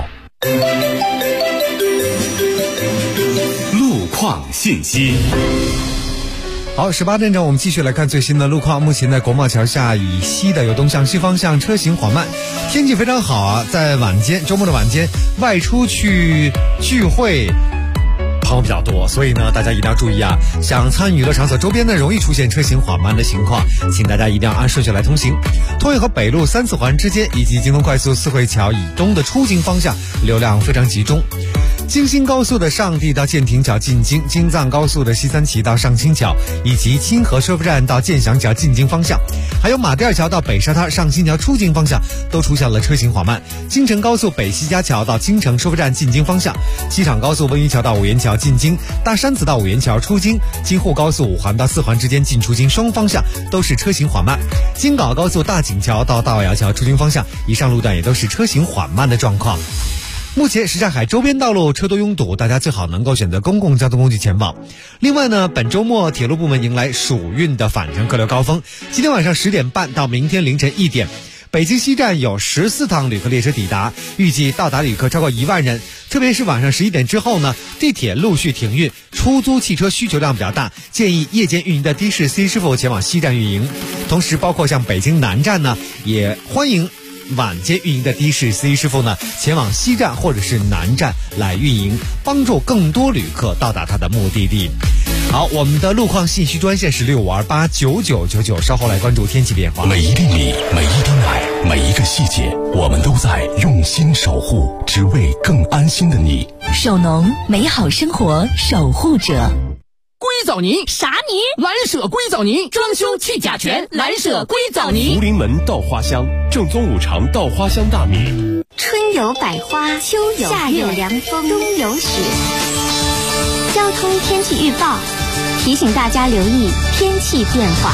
路况信息。 好，18点整，我们继续来看最新的路况。目前在国贸桥下以西的有东向西方向车行缓慢，天气非常好啊，在周末的晚间外出去聚会朋友比较多，所以呢大家一定要注意啊，想参与娱乐场所周边呢容易出现车行缓慢的情况，请大家一定要按顺序来通行。通惠河北路3次环之间以及京东快速四惠桥以东的出京方向流量非常集中。京新高速的上地到建亭桥进京，京藏高速的西三旗到上清桥，以及清河收费站到建祥桥进京方向，还有马甸二桥到北沙滩上新桥出京方向都出现了车行缓慢。京承高速北西家桥到京承收费站进京方向，机场高速温榆桥到五原桥进京，大山子到五原桥出京，京沪高速5环到4环之间进出京双方向都是车行缓慢。京港高速大井桥到大瓦窑桥出京方向，以上路段也都是车行缓慢的状况。目前什刹海周边道路车多拥堵，大家最好能够选择公共交通工具前往。另外呢，本周末铁路部门迎来暑运的返程客流高峰，今天晚上10点半到明天凌晨1点，北京西站有14趟旅客列车抵达，预计到达旅客超过1万人。特别是晚上11点之后呢，地铁陆续停运，出租汽车需求量比较大，建议夜间运营的的士 C 师傅前往西站运营。同时包括像北京南站呢，也欢迎晚间运营的的士 C 师傅呢前往西站或者是南站来运营，帮助更多旅客到达他的目的地。好，我们的路况信息专线是65289999，稍后来关注天气变化。 每一粒米，每一滴奶，每一个细节，我们都在用心守护，只为更安心的你。 首农，美好生活守护者。 硅藻泥啥泥？ 蓝舍硅藻泥，装修去甲醛，蓝舍硅藻泥。 福临门稻花香，正宗五常稻花香大米。 春有百花，秋有夏有凉风，冬有雪。交通天气预报提醒大家留意天气变化。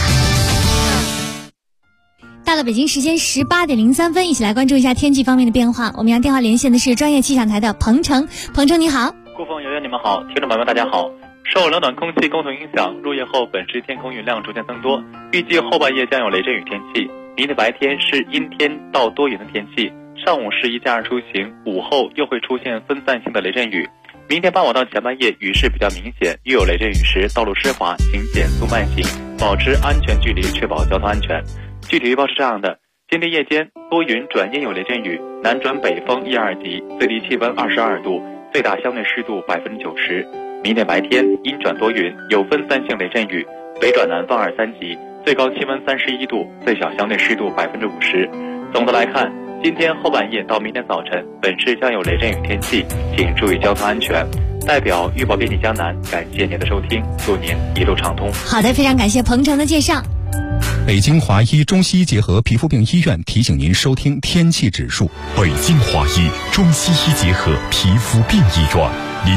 到了北京时间18点03分，一起来关注一下天气方面的变化。我们要电话连线的是专业气象台的彭程，彭程你好。 顾峰、圆圆你们好，听众朋友们大家好。受冷暖空气共同影响，入夜后本市天空云量逐渐增多，预计后半夜将有雷阵雨天气。明天白天是阴天到多云的天气，上午适宜假日出行，午后又会出现分散性的雷阵雨。明天傍晚到前半夜雨势比较明显，遇有雷阵雨时道路湿滑，请减速慢行，保持安全距离，确保交通安全。具体预报是这样的：今天夜间多云转阴有雷阵雨，南转北风1、2级，最低气温22度，最大相对湿度90%。明天白天阴转多云，有分散性雷阵雨，北转南风2、3级，最高气温31度，最小相对湿度50%。总的来看，今天后半夜到明天早晨，本市将有雷阵雨天气，请注意交通安全。代表预报编辑江南，感谢您的收听，祝您一路畅通。 好的，非常感谢彭程的介绍。 北京华医中西医结合皮肤病医院提醒您收听天气指数。北京华医中西医结合皮肤病医院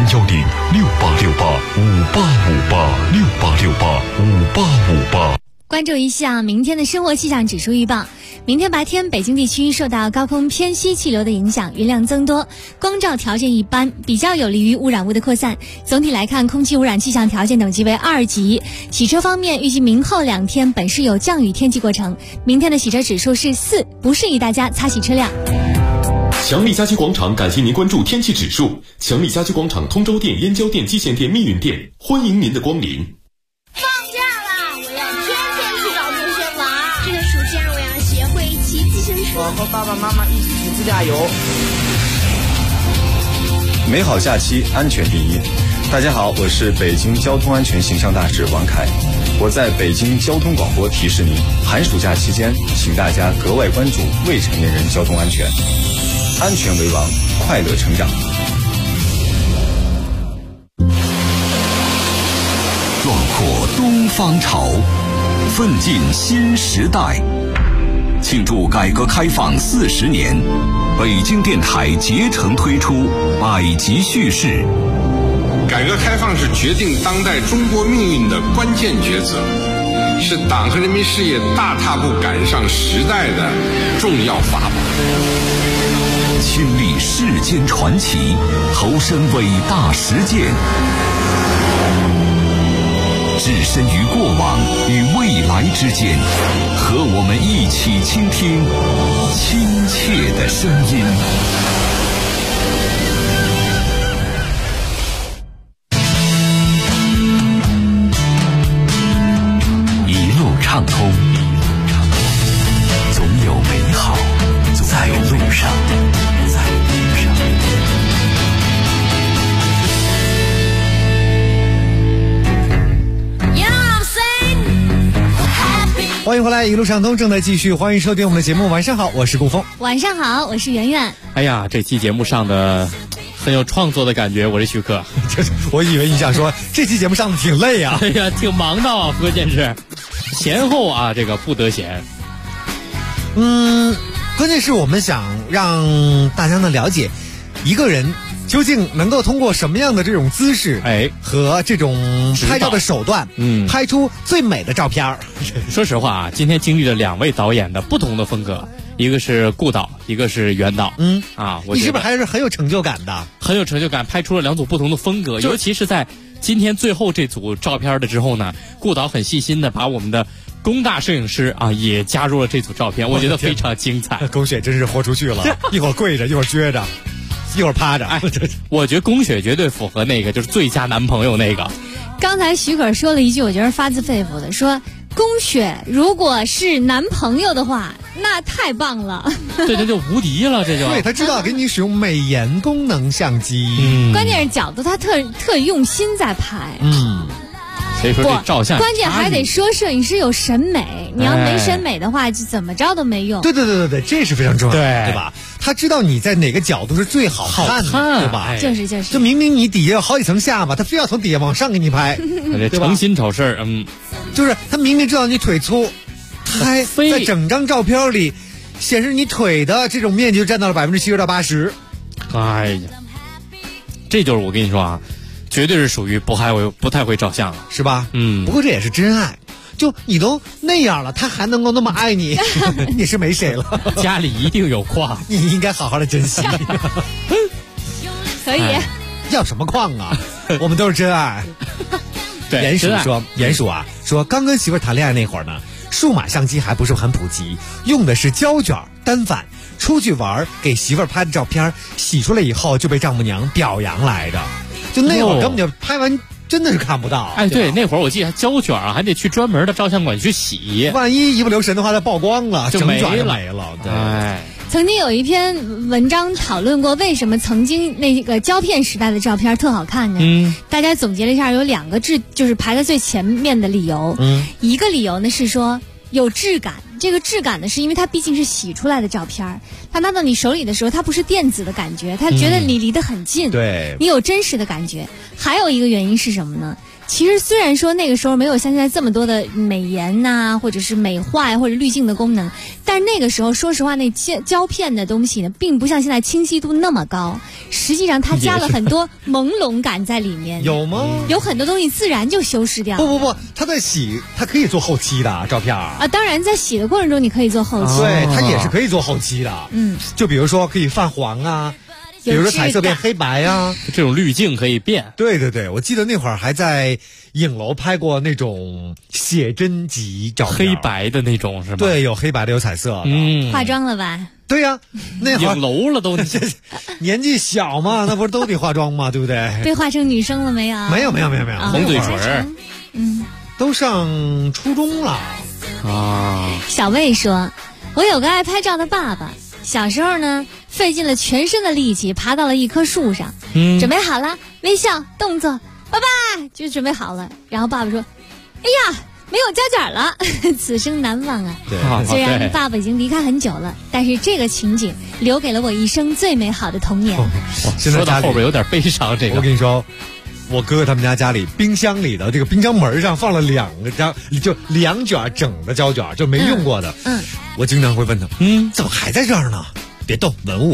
，0106868585858，68685858。 关注一下明天的生活气象指数预报。明天白天，北京地区受到高空偏西气流的影响，云量增多，光照条件一般，比较有利于污染物的扩散。总体来看，空气污染气象条件等级为2级。洗车方面，预计明后2天本市有降雨天气过程，明天的洗车指数是4，不适宜大家擦洗车辆。 强力家居广场感谢您关注天气指数。强力家居广场通州店、燕郊店、蓟县店、密云店，欢迎您的光临。 放假了，我要天天去找同学玩。这个暑假我要学会骑自行车。 我和爸爸妈妈一起去自驾游。 美好假期，安全第一。大家好，我是北京交通安全形象大使王凯。我在北京交通广播提示您，寒暑假期间，请大家格外关注未成年人交通安全。 安全为王，快乐成长。 壮阔东方潮，奋进新时代。庆祝改革开放40年，北京电台竭诚推出百集叙事。 改革开放是决定当代中国命运的关键抉择，是党和人民事业大踏步赶上时代的重要法宝。 亲历世间传奇，投身伟大实践，置身于过往与未来之间，和我们一起倾听亲切的声音。一路畅通，总有美好在路上。 欢迎回来，一路畅通正在继续，欢迎收听我们的节目。晚上好，我是顾峰。 晚上好，我是圆圆。 哎呀，这期节目上的很有创作的感觉，我是徐克。 我以为你想说这期节目上的挺累啊。 哎呀，挺忙的啊，关键是前后啊，这个不得闲。 关键是我们想让大家呢了解一个人究竟能够通过什么样的这种姿势，和这种拍照的手段，拍出最美的照片。 说实话啊，今天经历了2位导演的不同的风格，一个是顾导，一个是袁导。我你是不是还是很有成就感的？ 很有成就感，拍出了2组不同的风格，尤其是在今天最后这组照片的之后呢，顾导很细心的把我们的龚大摄影师啊也加入了这组照片，我觉得非常精彩。 龚雪真是豁出去了，一会儿跪着，一会儿撅着，一会儿趴着。 我觉得龚雪绝对符合那个就是最佳男朋友那个。 刚才许可说了一句我觉得发自肺腑的，说龚雪如果是男朋友的话那太棒了。 对，这就无敌了，这就。 对，他知道给你使用美颜功能相机。 关键是角度他特用心在拍。 所以说这照相关键还得说摄影师有审美，你要没审美的话就怎么着都没用。 对，这是非常重要的，对吧？他知道你在哪个角度是最好看的，对吧？ 就是就明明你底下有好几层下巴，他非要从底下往上给你拍，对吧？ 诚心找事儿。 就是他明明知道你腿粗，他还在整张照片里显示你腿的这种面积就占到了70%到80%。 哎呀，这就是我跟你说啊，绝对是属于不太会照相了， 是吧？不过这也是真爱。就你都那样了，他还能够那么爱你，你是没谁了。 家里一定有矿， 你应该好好的珍惜。 可以。 要什么矿啊？我们都是真爱。 对， 鼹鼠说刚跟媳妇谈恋爱那会儿呢，数码相机还不是很普及，用的是胶卷单反。出去玩给媳妇儿拍的照片洗出来以后就被丈母娘表扬来着，就那会儿根本就拍完真的是看不到。 对，那会儿我记得胶卷还得去专门的照相馆去洗， 万一一不留神的话它曝光了就没了。 对。 曾经有一篇文章讨论过为什么曾经那个胶片时代的照片特好看呢？大家总结了一下，有2个就是排在最前面的理由。一个理由呢是说有质感，这个质感呢是因为它毕竟是洗出来的照片，它拿到你手里的时候它不是电子的感觉，它觉得你离得很近， 对， 你有真实的感觉。还有一个原因是什么呢？其实虽然说那个时候没有像现在这么多的美颜呐，或者是美化呀，或者滤镜的功能，但是那个时候说实话，那胶片的东西呢，并不像现在清晰度那么高，实际上它加了很多朦胧感在里面。 有吗？ 有很多东西自然就修饰掉了。 不，它在洗，它可以做后期的照片啊。 当然在洗的过程中你可以做后期。 对，它也是可以做后期的。就比如说可以泛黄啊。比如说彩色变黑白啊， 这种滤镜可以变。 对，我记得那会儿还在影楼拍过那种写真集照片， 黑白的那种是吧？ 对，有黑白的，有彩色的。 化妆了吧？ 对呀，那会儿影楼了都， 年纪小嘛，那不是都得化妆吗？对不对？ 被化成女生了没有？ 没有， 红嘴唇。 都上初中了啊。 小魏说，我有个爱拍照的爸爸。小时候呢，费尽了全身的力气爬到了一棵树上，准备好了，微笑动作，爸爸就准备好了。然后爸爸说：“哎呀， 没有胶卷了，此生难忘啊！ 对， 虽然爸爸已经离开很久了，但是这个情景留给了我一生最美好的童年。 现在说到后边有点悲伤，这个我跟你说，我哥哥他们家里冰箱里的这个冰箱门上放了2卷整的胶卷，就没用过的。我经常会问他，怎么还在这儿呢？别动，文物。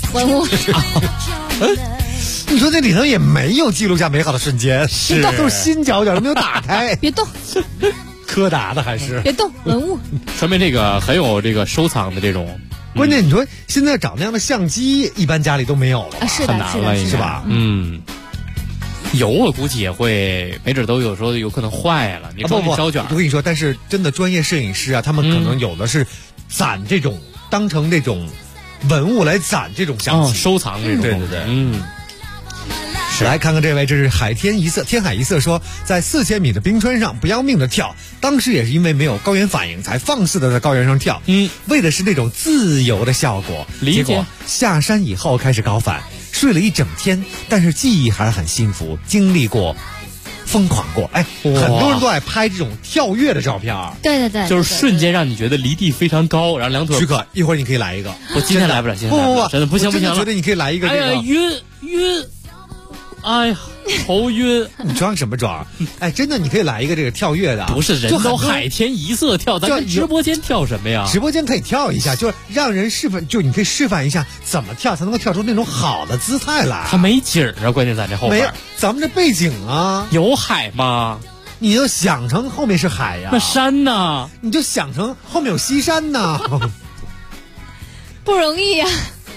你说这里头也没有记录下美好的瞬间，是都是新胶卷，没有打开。 别动， 柯达的还是别动，文物。 说明这个很有这个收藏的这种。 关键你说现在找那样的相机，一般家里都没有了吧？ 是的， 很难了， 是吧？ 有我估计也会，没准都有时候有可能坏了。你装胶卷， 我跟你说，但是真的专业摄影师啊，他们可能有的是攒这种，当成这种文物来攒这种相机， 收藏这种。 对。来看看这位，这是天海一色说，在4000米的冰川上不要命的跳，当时也是因为没有高原反应，才放肆的在高原上跳，为的是那种自由的效果。结果下山以后开始高反，睡了一整天，但是记忆还是很幸福，经历过。疯狂过，很多人都爱拍这种跳跃的照片。 对， 就是瞬间让你觉得离地非常高，然后两腿。 许可，一会儿你可以来一个。 我今天来不了，不，真的不行了。 我觉得你可以来一个这个。 哎呀，晕，哎呀，头晕。 你装什么装？真的，你可以来一个这个跳跃的。 不是，人都海天一色跳，咱们直播间跳什么呀？ 直播间可以跳一下，就是让人示范，就你可以示范一下怎么跳才能够跳出那种好的姿态来。 它没景啊，关键在这后边。 没，咱们这背景啊， 有海吗？ 你就想成后面是海呀。 那山呢？ 你就想成后面有西山呢。 不容易呀。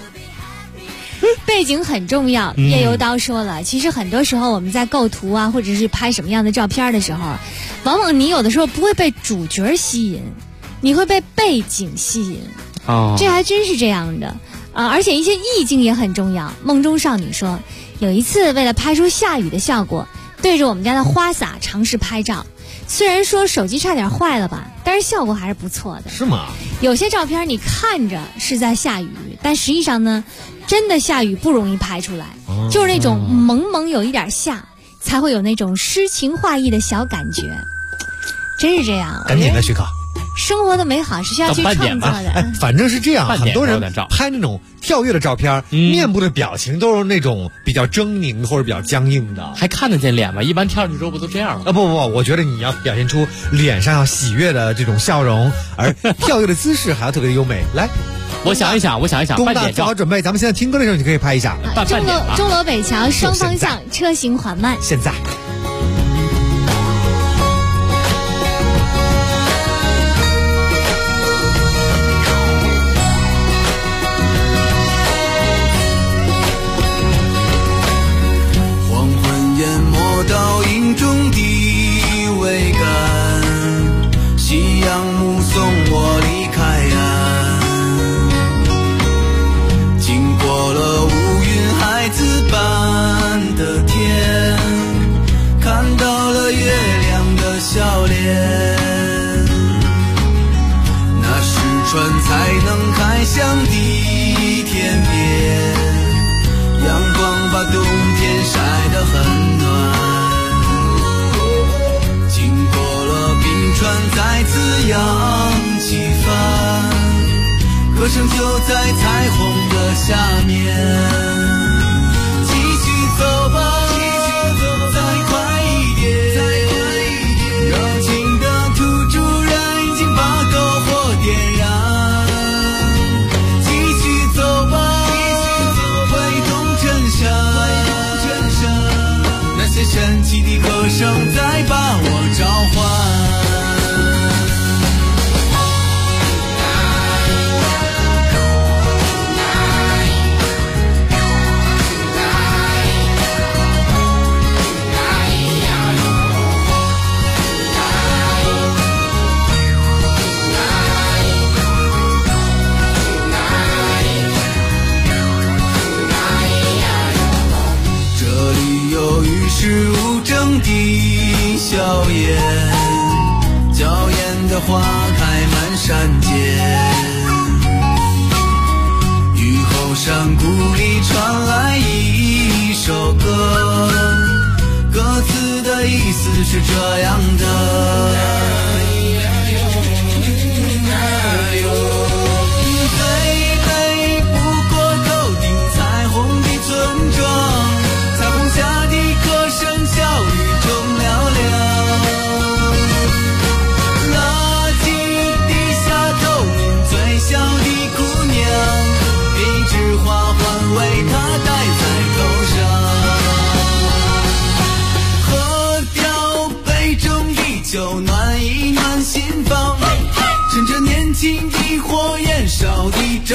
背景很重要，叶游刀说了，其实很多时候我们在构图啊，或者是拍什么样的照片的时候，往往你有的时候不会被主角吸引，你会被背景吸引。这还真是这样的而且一些意境也很重要。梦中少女说，有一次为了拍出下雨的效果，对着我们家的花洒尝试拍照，虽然说手机差点坏了吧，但是效果还是不错的。 是吗？ 有些照片你看着是在下雨，但实际上呢，真的下雨不容易拍出来，就是那种蒙蒙有一点下，才会有那种诗情画意的小感觉。真是这样。 赶紧的，许可。 生活的美好是需要去创造的。 反正是这样，很多人拍那种跳跃的照片，面部的表情都是那种比较狰狞或者比较僵硬的。 还看得见脸吗？一般跳上去之后不都这样吗？ 不，我觉得你要表现出脸上要喜悦的这种笑容，而跳跃的姿势还要特别的优美。来， 我想一想， 东大做好准备，咱们现在听歌的时候你可以拍一下。 钟楼北桥双方向车行缓慢。 现在。 倒影中的桅杆，夕阳目送我离开岸，经过了乌云孩子般的天，看到了月亮的笑脸，那是船才能开向的天边，阳光把冬天晒得很暖，船再次扬起帆，歌声就在彩虹的下面，继续走吧，再快一点，热情的土著人已经把篝火点燃，继续走吧，挥动衬衫，那些神奇的歌声在把我召唤。是无争的硝烟，娇艳的花开满山间，雨后山谷里传来一首歌，歌词的意思是这样的。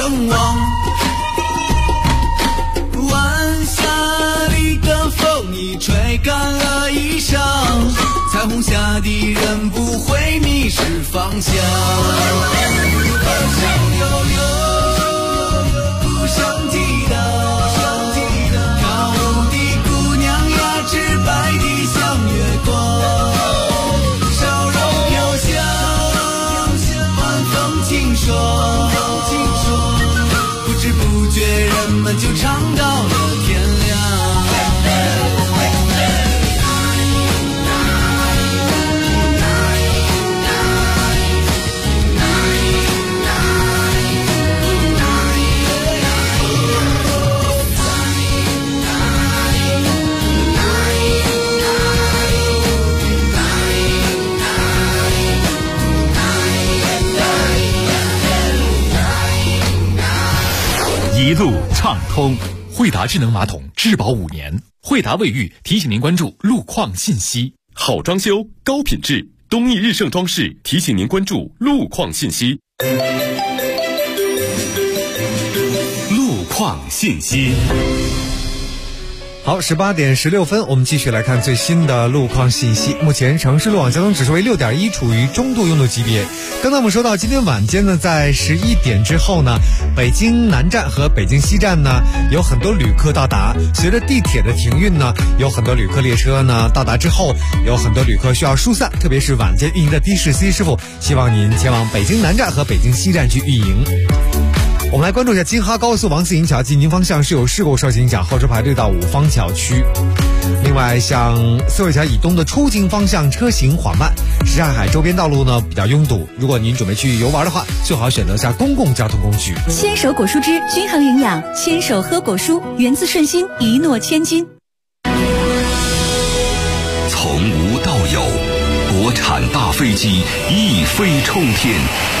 更旺。晚霞里的风已吹干了衣裳，彩虹下的人不会迷失方向。河上悠悠，鼓声激荡，跳舞的姑娘呀，直白的像月光，笑容飘香，晚风清爽，不知不觉人们就唱到了天亮。 一路畅通，惠达智能马桶质保5年。惠达卫浴提醒您关注路况信息。 好装修，高品质，东益日盛装饰提醒您关注路况信息。 路况信息。 好，18点16分，我们继续来看最新的路况信息。目前城市路网交通指数为6.1，处于中度拥堵级别。刚才我们说到，今天晚间呢，在11点之后呢，北京南站和北京西站呢，有很多旅客到达。随着地铁的停运呢，有很多旅客列车呢到达之后，有很多旅客需要疏散，特别是晚间运营的的士司机师傅，希望您前往北京南站和北京西站去运营。我们来关注一下京哈高速王自营桥进京方向是有事故受影响，后车排队到五方桥区。另外，像四惠桥以东的出京方向车行缓慢，什刹海周边道路呢比较拥堵。如果您准备去游玩的话，最好选择下公共交通工具。 牵手果蔬汁均衡营养，牵手喝果蔬，源自顺心，一诺千金。 从无到有，国产大飞机一飞冲天。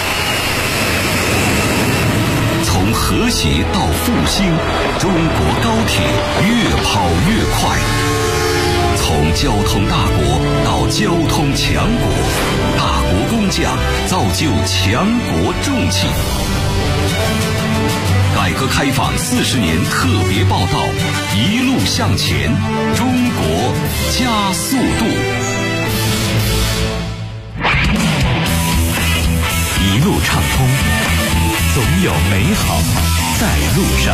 从和谐到复兴，中国高铁越跑越快。从交通大国到交通强国，大国工匠造就强国重器。改革开放40年特别报道，一路向前，中国加速度。 一路畅通，总有美好在路上。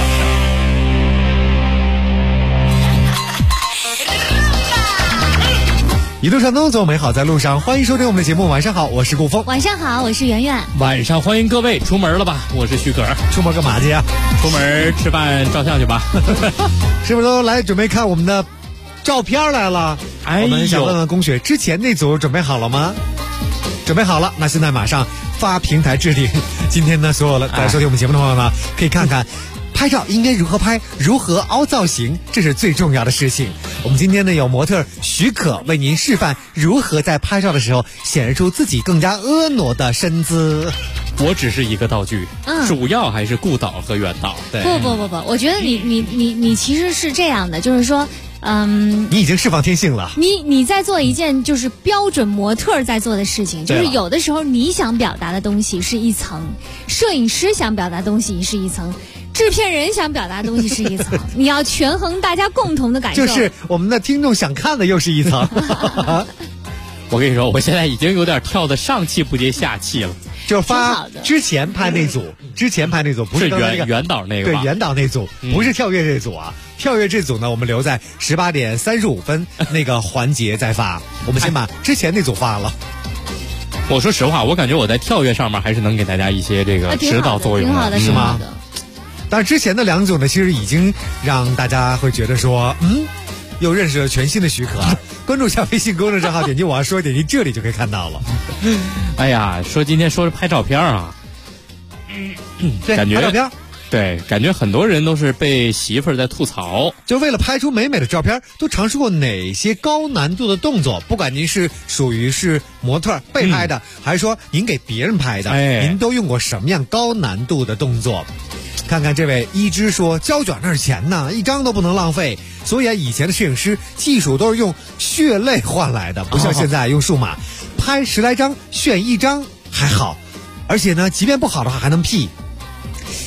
一路畅通，总有美好在路上。欢迎收听我们的节目。晚上好，我是顾峰。 晚上好，我是圆圆。 晚上欢迎各位出门了吧？我是许可。 出门干嘛去呀？ 出门吃饭照相去吧。 是不是都来准备看我们的照片来了？我们想问问龚雪，之前那组准备好了吗？准备好了，那现在马上发平台置顶。今天呢，所有的在收听我们节目的朋友呢，可以看看拍照应该如何拍，如何凹造型，这是最重要的事情。我们今天呢，有模特许可为您示范如何在拍照的时候显示出自己更加婀娜的身姿。 我只是一个道具，主要还是顾导和远导。 对，不，我觉得你其实是这样的，就是说。 你已经释放天性了。 你在做一件就是标准模特在做的事情，就是有的时候你想表达的东西是一层，摄影师想表达的东西是一层，制片人想表达的东西是一层，你要权衡大家共同的感受。 就是我们的听众想看的又是一层。 我跟你说，我现在已经有点跳的上气不接下气了。 就是发之前拍那组不是原导那个， 对，原导那组不是跳跃这组啊。跳跃这组呢，我们留在18点35分那个环节再发。我们先把之前那组发了。 我说实话，我感觉我在跳跃上面还是能给大家一些这个指导作用的， 是吗？但是之前的两组呢，其实已经让大家会觉得说，又认识了全新的许可。关注一下微信公众账号，点击我要说，点击这里就可以看到了。 哎呀，今天说是拍照片啊，感觉拍照片。 对，感觉很多人都是被媳妇儿在吐槽， 就为了拍出美美的照片，都尝试过哪些高难度的动作？不管您是属于是模特被拍的，还是说您给别人拍的，您都用过什么样高难度的动作？看看这位一之说，胶卷那是钱呢，一张都不能浪费。所以以前的摄影师技术都是用血泪换来的，不像现在用数码，拍10来张选1张还好，而且呢，即便不好的话还能 P。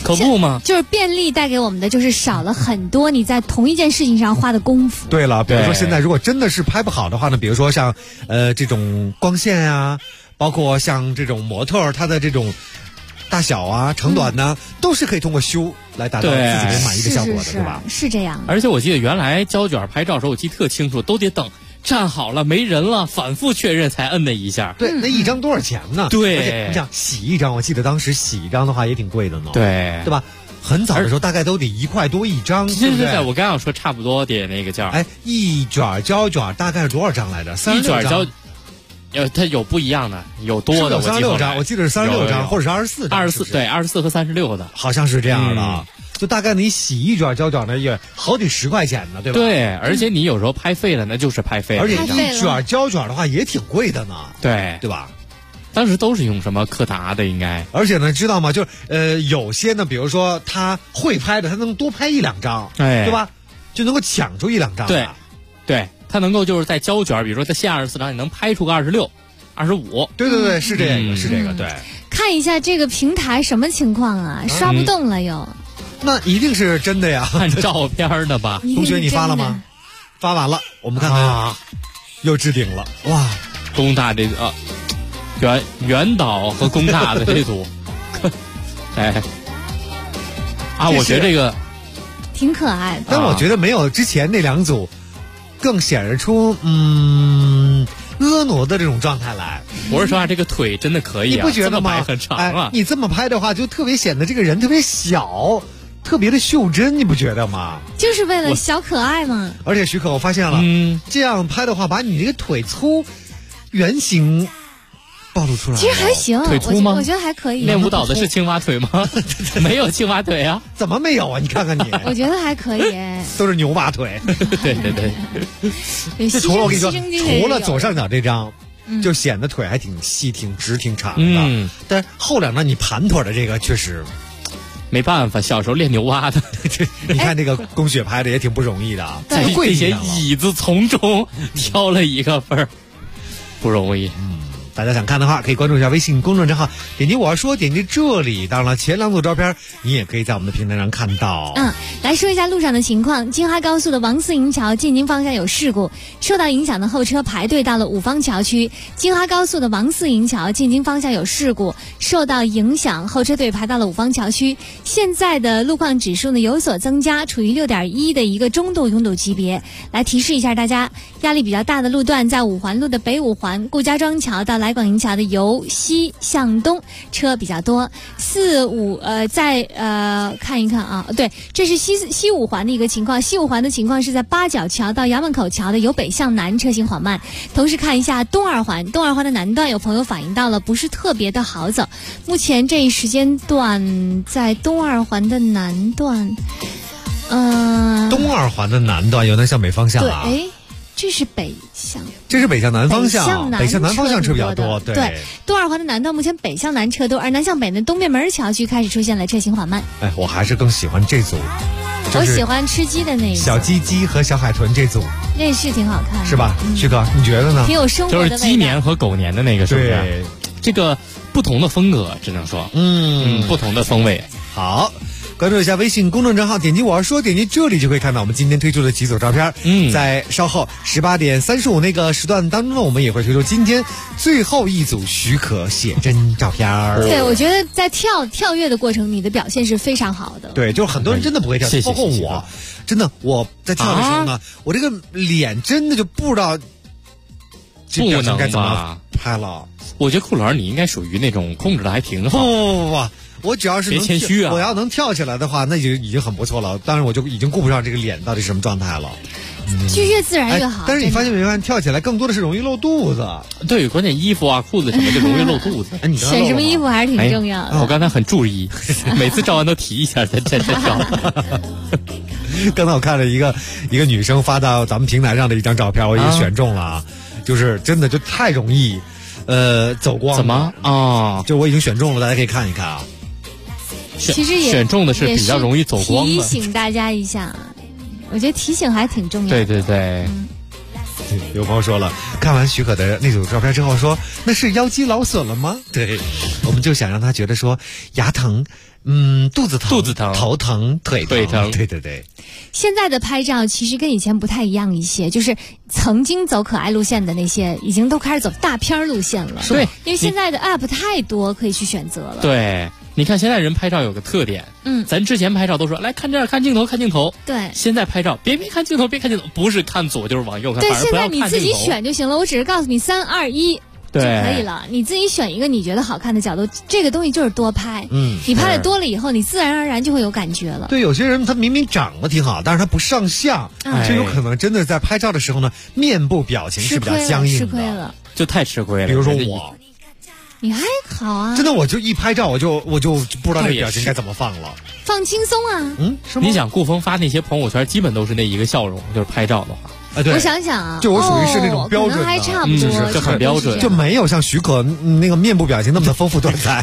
可不吗？ 就是便利带给我们的就是少了很多你在同一件事情上花的功夫。 对了，比如说现在如果真的是拍不好的话呢，比如说像这种光线啊，包括像这种模特它的这种大小啊、长短呢，都是可以通过修来达到自己的满意的效果的，对吧？ 是这样。 而且我记得原来胶卷拍照的时候，我记得特清楚，都得等站好了没人了，反复确认才摁那一下。 对，那一张多少钱呢？ 对， 而且你想洗一张，我记得当时洗一张的话也挺贵的呢。 对， 对吧？很早的时候大概都得1块多一张，对不对？ 我刚想说差不多得那个价。 哎，一卷胶卷大概是多少张来着？36张。 一卷胶。它有不一样的，有多的。 36张，我记得是36张，或者是24张。 24对，24和36的， 好像是这样的。就大概你洗一卷胶卷呢，也好几10块钱呢，对吧？ 对，而且你有时候拍废了，那就是拍废了。 而且一卷胶卷的话也挺贵的呢， 对吧？ 当时都是用什么柯达的，应该。 而且呢，知道吗？就是有些呢，比如说他会拍的，他能多拍1、2张，对吧？就能够抢出1、2张。 对，他能够就是在胶卷，比如说他限24张，你能拍出个26、25。 对，是这个，是这个，对。 看一下这个平台什么情况啊？刷不动了又。 那一定是真的呀， 看照片的吧？ 同学，你发了吗？发完了，我们看看，又置顶了。哇， 工大这个原导和工大的这组，哎，我觉得这个挺可爱的， 但我觉得没有之前那2组更显示出婀娜的这种状态来。 我是说这个腿真的可以， 你不觉得吗？ 很长啊！ 你这么拍的话，就特别显得这个人特别小，特别的袖珍，你不觉得吗？ 就是为了小可爱嘛。 而且徐可，我发现了，这样拍的话，把你这个腿粗、圆形暴露出来。 其实还行， 腿粗吗？ 我觉得还可以。 练舞蹈的是青蛙腿吗？没有青蛙腿啊？ 怎么没有啊？你看看你。 我觉得还可以， 都是牛蛙腿。 对。 这除了我跟你说，除了左上角这张。就显得腿还挺细、挺直、挺长的，但是后2张你盘腿的这个确实没办法，小时候练牛蛙的， 你看那个龚雪拍的也挺不容易的， 在这些椅子从中挑了一个分，不容易。 大家想看的话，可以关注一下微信公众账号，点击我要说，点击这里。当然了，前2组照片你也可以在我们的平台上看到。 来说一下路上的情况。京哈高速的王四营桥进京方向有事故，受到影响的后车排队到了五方桥区。京哈高速的王四营桥进京方向有事故，受到影响后车队排到了五方桥区。现在的路况指数呢有所增加，处于6.1的一个中度拥堵级别。来提示一下大家，压力比较大的路段在五环路的北五环顾家庄桥到来广营桥的由西向东车比较多。看一看啊，对，这是西五环的一个情况。西五环的情况是在八角桥到衙门口桥的由北向南车行缓慢。同时看一下东二环的南段，有朋友反映到了不是特别的好走。目前这一时间段在东二环的南段， 东二环的南段有南向北方向啊。 对，这是北向南方向，北向南方向车比较多。 对，东二环的南段目前北向南车多，而南向北的东便门桥区开始出现了车行缓慢。 我还是更喜欢这组。 我喜欢吃鸡的那一组， 小鸡鸡和小海豚这组， 那是挺好看的， 是吧？旭哥，你觉得呢？ 挺有生活的味道。 就是鸡年和狗年的那个，是不是？ 对， 这个不同的风格，只能说，不同的风味。 好。关注一下微信公众账号，点击我要说，点击这里就可以看到我们今天推出的几组照片。在稍后18点35那个时段当中呢，我们也会推出今天最后一组许可写真照片。 对，我觉得在跳跃的过程，你的表现是非常好的。 对，就是很多人真的不会跳，包括我，真的我在跳的时候呢，我这个脸真的就不知道不能该怎么拍了。 我觉得库老师你应该属于那种控制的还挺好。 不。我只要是别谦虚啊！ 我要能跳起来的话，那就已经很不错了。当然，我就已经顾不上这个脸到底是什么状态了。 就越自然越好。 但是你发现没发现，跳起来更多的是容易露肚子。 对，关键衣服啊、裤子什么就容易露肚子。 你选什么衣服还是挺重要的。 我刚才很注意，每次照完都提一下再照。 刚才我看了一个女生发到咱们平台上的一张照片，我也选中了，就是真的就太容易，走光了。 怎么啊？ 就我已经选中了，大家可以看一看啊。 其实也选中的是比较容易走光的。 提醒大家一下，我觉得提醒还挺重要的。 对。 有朋友说了，看完许可的那组照片之后说，那是腰肌劳损了吗？对， 我们就想让他觉得说牙疼，肚子疼，头疼，腿疼，对。 现在的拍照其实跟以前不太一样一些，就是曾经走可爱路线的那些，已经都开始走大片路线了。 对， 因为现在的 app 太多可以去选择了。 对，你看现在人拍照有个特点，咱之前拍照都说来看这儿，看镜头，看镜头。 对， 现在拍照别看镜头，别看镜头，不是看左就是往右看， 对， 反而不要看镜头。 现在你自己选就行了，我只是告诉你3、2、1。就可以了，你自己选一个你觉得好看的角度，这个东西就是多拍。你拍的多了以后，你自然而然就会有感觉了。 对，有些人他明明长得挺好，但是他不上相，就有可能真的在拍照的时候呢，面部表情是比较僵硬的， 吃亏了， 就太吃亏了。 比如说我， 你还好啊， 真的我就一拍照我就不知道这个表情该怎么放了， 放轻松啊。 是吗？ 你想顾峰发那些朋友圈，基本都是那一个笑容，就是拍照的话。 对， 我想想啊， 就我属于是那种标准的， 还差不多， 就很标准， 就没有像许可那个面部表情那么的丰富多彩，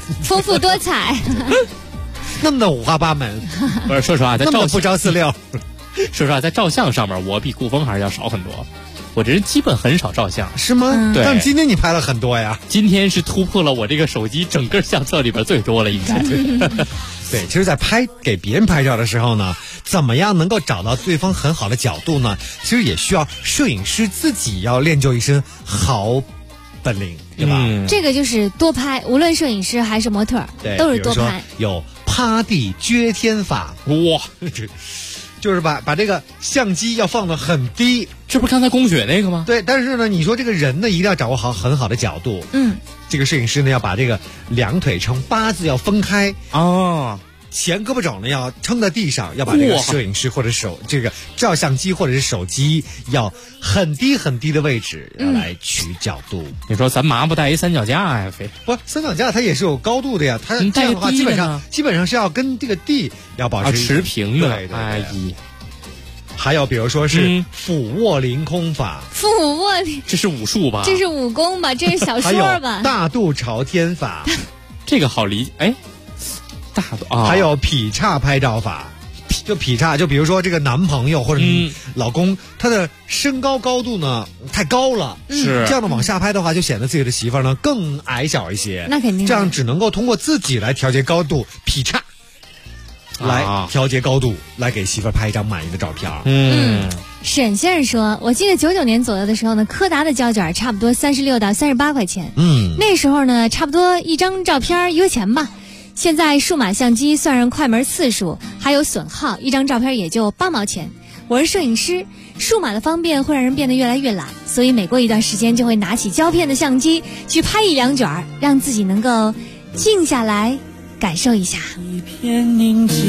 那么的五花八门。 不是，说实话，在照不着四六。 说实话，在照相上面，我比顾峰还是要少很多。我这人基本很少照相， 是吗？ 对。 但今天你拍了很多呀， 今天是突破了我这个手机整个相册里边最多了，应该。 对，其实，在给别人拍照的时候呢，怎么样能够找到对方很好的角度呢？其实也需要摄影师自己要练就一身好本领，对吧？ 这个就是多拍，无论摄影师还是模特，都是多拍。 有趴地撅天法，哇，就是把这个相机要放得很低， 这不是刚才宫雪那个吗？ 对，但是呢，你说这个人呢，一定要掌握好很好的角度。这个摄影师呢，要把这个两腿呈8字要分开前胳膊肘呢要撑在地上，要把这个摄影师或者这个照相机或者是手机要很低很低的位置要来取角度。 你说咱麻不带一三脚架呀？ 不，三脚架它也是有高度的呀，它这样的话基本上是要跟这个地要保持持平的。 对。还有比如说是俯卧凌空法， 俯卧， 这是武术吧？ 这是武功吧？这是小说吧？ 还有大肚朝天法， 这个好理解。大肚还有劈叉拍照法，就劈叉，就比如说这个男朋友或者老公，他的身高高度呢太高了， 是这样的往下拍的话，就显得自己的媳妇儿呢更矮小一些。 那肯定， 这样只能够通过自己来调节高度，劈叉。来调节高度，来给媳妇儿拍一张满意的照片。 沈先生说，我记得99年左右的时候呢，柯达的胶卷差不多36到38块钱。那时候呢，差不多一张照片1块钱吧。现在数码相机算上快门次数还有损耗，一张照片也就8毛钱。我是摄影师，数码的方便会让人变得越来越懒，所以每过一段时间就会拿起胶片的相机去拍1、2卷，让自己能够静下来感受一下。 一片宁静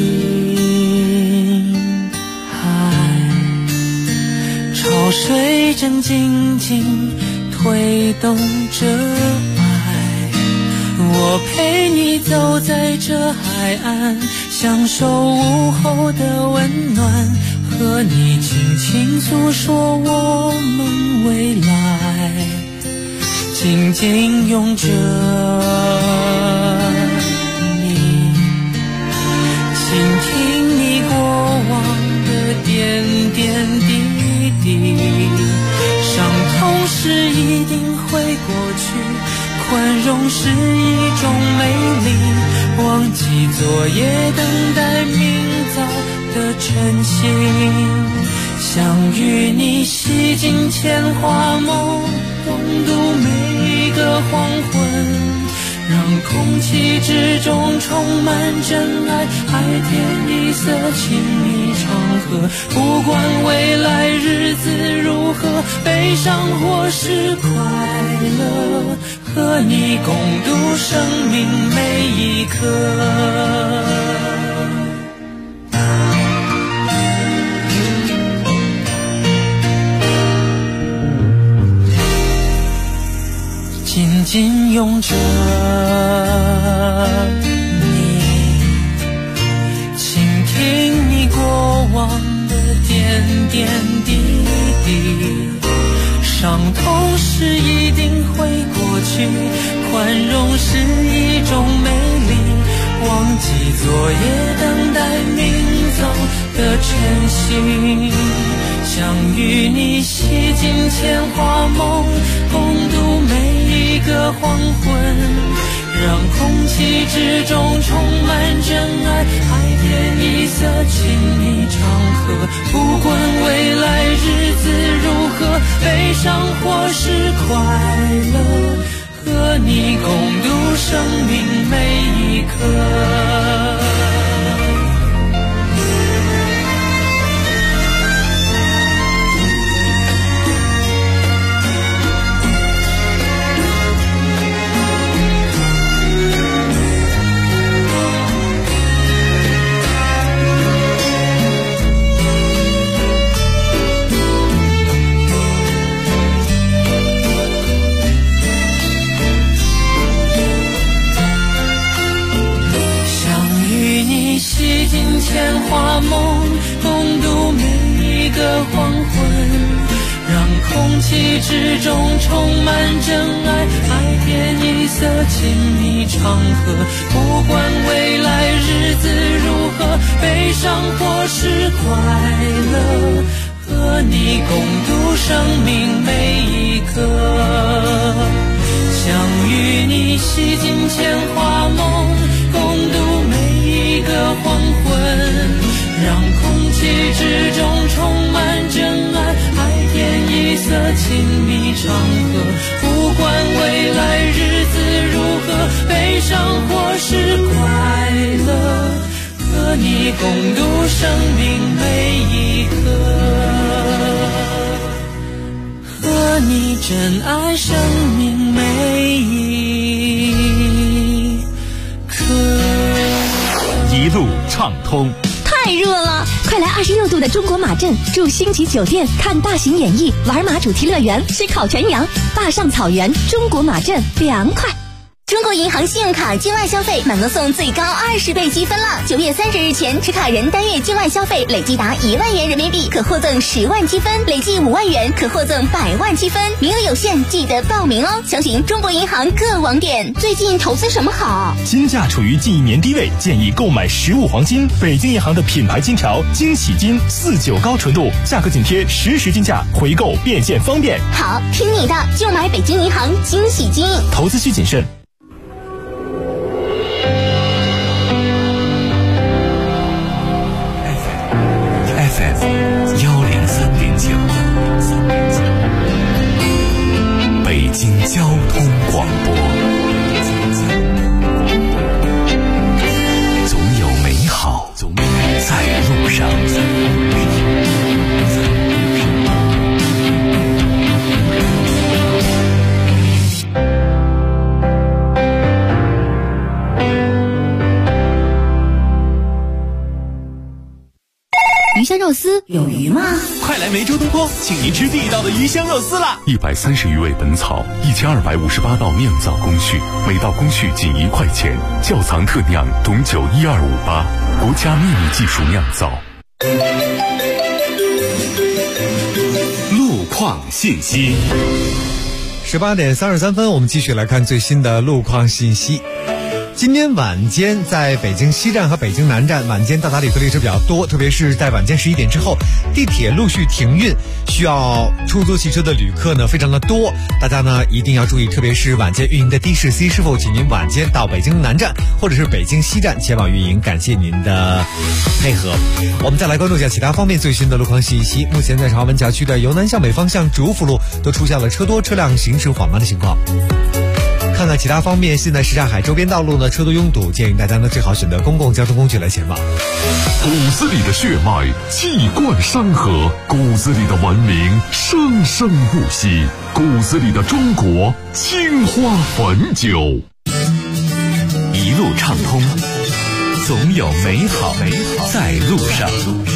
海，潮水正静静推动着爱，我陪你走在这海岸，享受午后的温暖，和你轻轻诉说我们未来，紧紧拥着倾听你过往的点点滴滴，伤痛是一定会过去，宽容是一种美丽，忘记昨夜等待明早的晨星，想与你洗尽铅华梦，共度每一个黄昏，让空气之中充满真爱，海天一色，情意长河，不管未来日子如何，悲伤或是快乐，和你共度生命每一刻。紧紧拥着你，倾听你过往的点点滴滴，伤痛是一定会过去，宽容是一种美丽，忘记昨夜等待明早的晨星，想与你洗尽铅华梦，共度每一个黄昏， 让空气之中充满真爱，海天一色，请你长河。不管未来日子如何，悲伤或是快乐，和你共度生命每一刻。洗尽铅华梦，共度每一个黄昏，让空气之中充满真爱，海天一色，请你长河。不管未来日子如何，悲伤或是快乐，和你共度生命每一刻。想与你洗尽铅华梦，共度一个黄昏，让空气之中充满真爱，海天一色，请你长河。不管未来日子如何，悲伤或是快乐，和你共度生命每一刻，和你珍爱生命每一刻。 一路畅通。 太热了，快来26度的中国马镇住星级酒店，看大型演绎，玩马主题乐园，吃烤全羊，坝上草原，中国马镇凉快。 中国银行信用卡境外消费满额送最高20倍积分了！9月30日前持卡人单月境外消费累计达1万元人民币，可获赠10万积分；累计5万元可获赠100万积分。名额有限，记得报名哦！详询中国银行各网点。最近投资什么好？ 金价处于近1年低位，建议购买15黄金。北京银行的品牌金条惊喜金49高纯度，价格紧贴实时金价，回购变现方便。 好，听你的，就买北京银行惊喜金。 投资需谨慎。 103.9，北京交通广播。总有美好在路上。 鱼香肉丝有鱼吗？ 快来梅州东坡，请您吃地道的鱼香肉丝啦 ！130余味本草，1258道酿造工序，每道工序仅1块钱，窖藏特酿董酒12588，国家秘密技术酿造。 路况信息 ，18点33分，我们继续来看最新的路况信息。今天晚间在北京西站和北京南站，晚间到达旅客列车比较多，特别是在晚间11点之后，地铁陆续停运，需要出租汽车的旅客呢非常的多，大家呢一定要注意，特别是晚间运营的的士 C 是否请您晚间到北京南站或者是北京西站前往运营，感谢您的配合。我们再来关注一下其他方面最新的路况信息。目前在朝门桥区的由南向北方向主辅路都出现了车多车辆行驶缓慢的情况。看看其他方面，现在什刹海周边道路呢车多拥堵，建议大家呢最好选择公共交通工具来前往。 骨子里的血脉气贯山河，骨子里的文明生生不息，骨子里的中国青花汾酒。 一路畅通，总有美好在路上。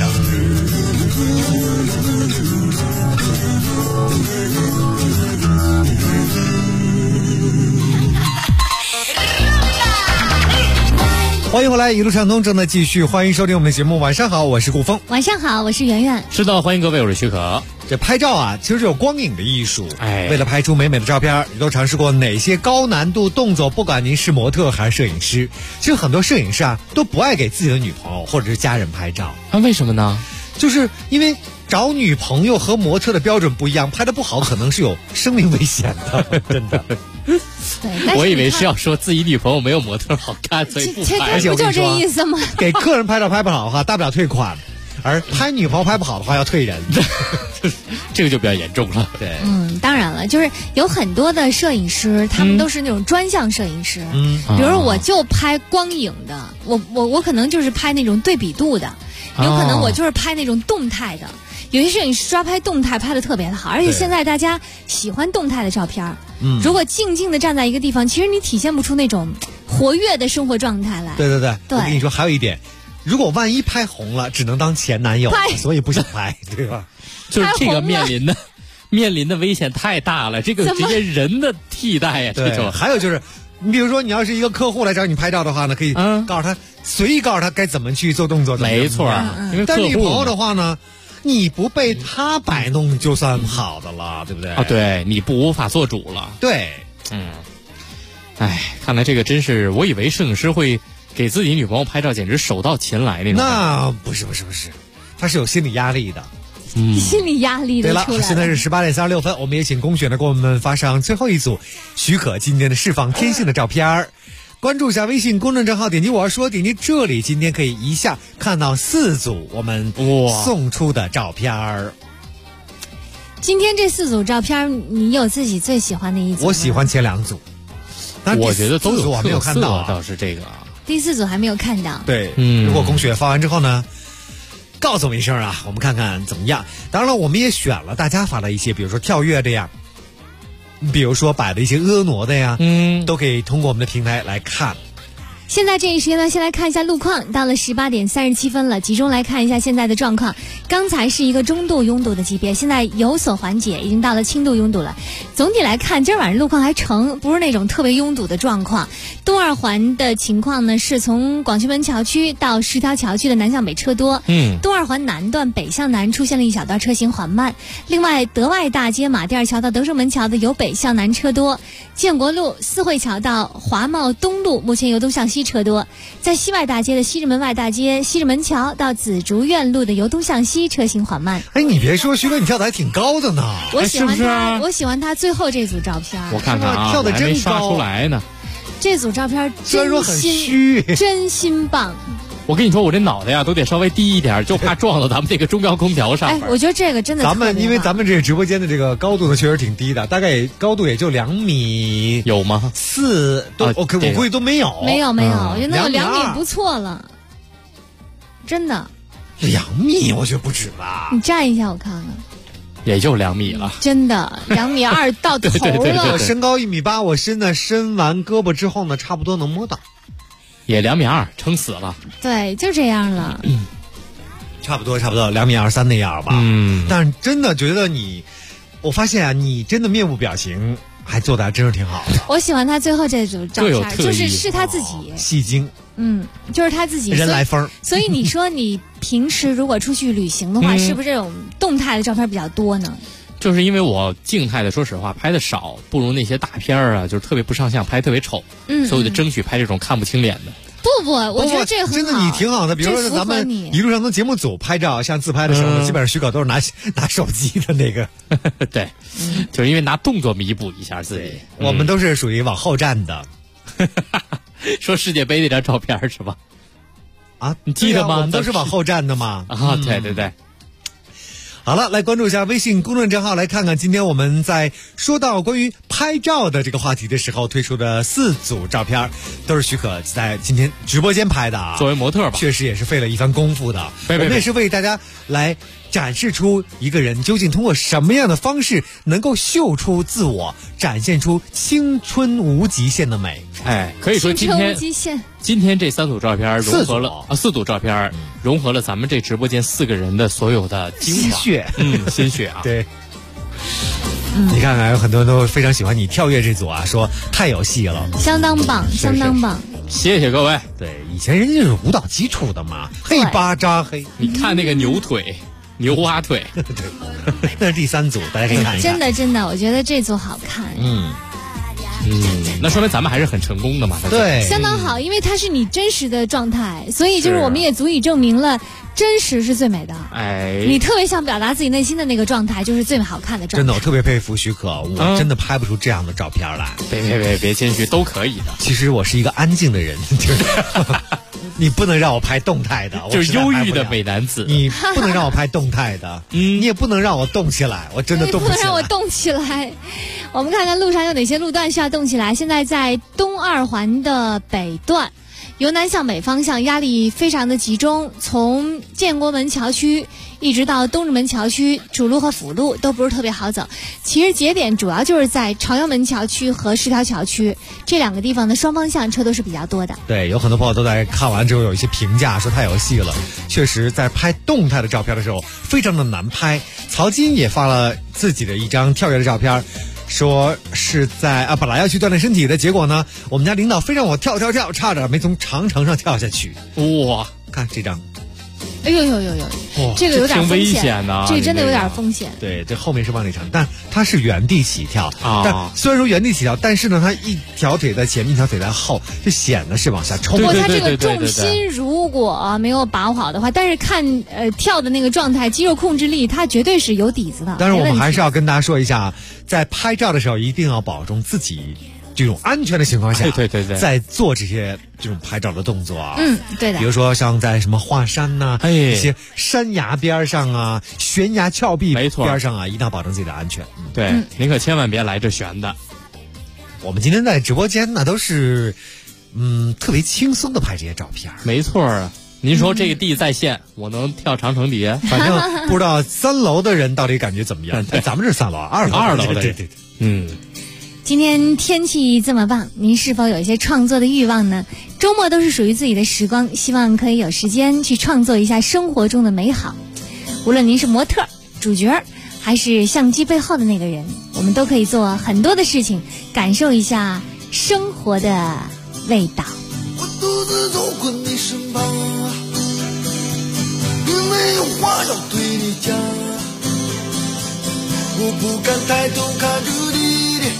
欢迎回来，一路畅通正在继续，欢迎收听我们的节目。晚上好，我是顾峰。 晚上好，我是圆圆。 是的，欢迎各位，我是许可。 这拍照啊，其实是有光影的艺术。 哎， 为了拍出美美的照片，你都尝试过哪些高难度动作？不管您是模特还是摄影师，其实很多摄影师啊都不爱给自己的女朋友或者是家人拍照。 为什么呢？ 就是因为找女朋友和模特的标准不一样，拍的不好可能是有生命危险的，真的。 对， 我以为是要说自己女朋友没有模特好看，所以不拍。 不就这意思吗？ 给客人拍照拍不好的话，大不了退款；而拍女朋友拍不好的话，要退人。 这个就比较严重了。 对， 当然了，就是有很多的摄影师，他们都是那种专项摄影师。比如我就拍光影的，我可能就是拍那种对比度的，有可能我就是拍那种动态的。有些摄影师抓拍动态拍的特别的好，而且现在大家喜欢动态的照片。如果静静的站在一个地方，其实你体现不出那种活跃的生活状态来。 对，我跟你说，还有一点，如果万一拍红了，只能当前男友，所以不想拍，对吧？ 就是这个面临的危险太大了，这个直接人的替代呀。这种还有就是，你比如说你要是一个客户来找你拍照的话呢，可以告诉他随意告诉他该怎么去做动作。 没错，因为但女朋友的话呢，你不被他摆弄就算好的了，对不对？ 对，你无法做主了。 对， 看来这个真是，我以为摄影师会给自己女朋友拍照，简直手到擒来那种。 那不是，他是有心理压力的。 心理压力的出来了。 现在是18:36，我们也请龚选的给我们发上最后一组许可今天的释放天性的照片。关注一下微信公众账号，点击我要说，点击这里，今天可以一下看到4组我们送出的照片。 今天这4组照片，你有自己最喜欢的一组吗？ 我喜欢前2组，但我觉得都有我没有看到， 倒是这个第4组还没有看到。 对，如果龚选发完之后呢，告诉我们一声啊，我们看看怎么样。当然了，我们也选了大家发的一些，比如说跳跃的呀，比如说摆的一些婀娜的呀，都可以通过我们的平台来看。 现在这一时间呢，先来看一下路况，到了18:37了，集中来看一下现在的状况。刚才是一个中度拥堵的级别，现在有所缓解，已经到了轻度拥堵了。总体来看，今儿晚上路况还成，不是那种特别拥堵的状况。东二环的情况呢，是从广渠门桥区到十条桥区的南向北车多。东二环南段北向南出现了一小段车行缓慢。另外，德外大街马甸桥到德胜门桥的由北向南车多。建国路四惠桥到华贸东路目前由东向西车多。在西外大街的西直门外大街西直门桥到紫竹院路的由东向西车行缓慢。 你别说，徐哥你跳的还挺高的呢。 我喜欢他，我喜欢他最后这组照片。 我看看啊， 跳的真高， 还没刷出来呢。 这组照片虽然说很虚， 真心棒。 我跟你说，我这脑袋呀都得稍微低一点，就怕撞到咱们这个中央空调上面。 我觉得这个真的因为咱们这个直播间的这个高度呢确实挺低的，大概高度也就2米，有吗？4都我估计都没有。 没有，我觉得能有2米不错了，真的。 2米我觉得不止吧？ 你站一下我看看。 也就2米了， 真的2.2米到头了。 我身高1.8米，我伸完胳膊之后呢，差不多能摸到。 也2.2米，撑死了。 对，就这样了。 差不多2.2米3那样吧。但是真的觉得我发现啊，你真的面部表情还做的还真是挺好的。 我喜欢他最后这组照片，就是他自己戏精。 就是他自己人来疯。 所以你说你平时如果出去旅行的话，是不是这种动态的照片比较多呢？ 就是因为我静态的说实话拍的少，不如那些大片啊，就是特别不上相，拍特别丑，所以我就争取拍这种看不清脸的。 不，我觉得这个很好。 真的你挺好的，比如说咱们一路上的节目组拍照，像自拍的时候，基本上许可都是拿手机的那个。 对，就是因为拿动作弥补一下自己。 我们都是属于往后站的。 说世界杯那张照片是吧？啊，你记得吗？ 我们都是往后站的嘛。 啊，对。 好了，来关注一下微信公众账号，来看看今天我们在说到关于拍照的这个话题的时候推出的4组照片，都是许可在今天直播间拍的啊。 作为模特吧， 确实也是费了一番功夫的。我们也是为大家来展示出一个人究竟通过什么样的方式能够秀出自我，展现出青春无极限的美。 可以说今天这3组照片融合了4组照片融合了咱们这直播间4个人的所有的精华心血啊。 对，你看看有很多人都非常喜欢你跳跃这组啊，说太有戏了， 相当棒，相当棒。 谢谢各位。 对，以前人家就是舞蹈基础的嘛，黑巴扎黑。 你看那个牛腿。牛蛙腿， 那是第3组，大家可以看一下。 真的，我觉得这组好看。 那说明咱们还是很成功的嘛。 对， 相当好，因为它是你真实的状态，所以就是我们也足以证明了真实是最美的。你特别想表达自己内心的那个状态，就是最好看的状态。 真的，我特别佩服许可，我真的拍不出这样的照片来。 别谦虚，都可以的。 其实我是一个安静的人，你不能让我拍动态的， 就是忧郁的美男子。 你不能让我拍动态的，你也不能让我动起来，我真的动不起来。 不能让我动起来。我们看看路上有哪些路段需要动起来。现在在东二环的北段，由南向北方向压力非常的集中，从建国门桥区一直到东直门桥区，主路和辅路都不是特别好走。其实节点主要就是在朝阳门桥区和十条桥区这两个地方的双方向车都是比较多的。 对，有很多朋友都在看完之后有一些评价说太有戏了，确实在拍动态的照片的时候非常的难拍。曹金也发了自己的一张跳跃的照片，说是在本来要去锻炼身体的，结果呢，我们家领导非让我跳，差点没从长城上跳下去。 哇， 看这张， 哎呦，这个有点危险呐， 这个真的有点风险。 对，这后面是万里长，但它是原地起跳但虽然说原地起跳，但是呢，它一条腿在前面，一条腿在后，就显得是往下冲。 不过它这个重心如果没有把握好的话，但是看跳的那个状态，肌肉控制力，它绝对是有底子的。 但是我们还是要跟大家说一下，在拍照的时候一定要保重自己这种安全的情况下， 对， 在做这种拍照的动作啊。 对的。 比如说像在什么华山呐，一些山崖边上啊，悬崖峭壁边上啊，一定要保证自己的安全。 对，您可千万别来这悬的。 我们今天在直播间呢，都是特别轻松的拍这些照片。 没错啊。您说这个地在线，我能跳长城底下？ 反正不知道3楼的人到底感觉怎么样。咱们是3楼，2楼的。对。 今天天气这么棒，您是否有一些创作的欲望呢？周末都是属于自己的时光，希望可以有时间去创作一下生活中的美好。无论您是模特、主角，还是相机背后的那个人，我们都可以做很多的事情，感受一下生活的味道。 我独自走过你身旁，并没有话要对你讲，我不敢抬头看着你的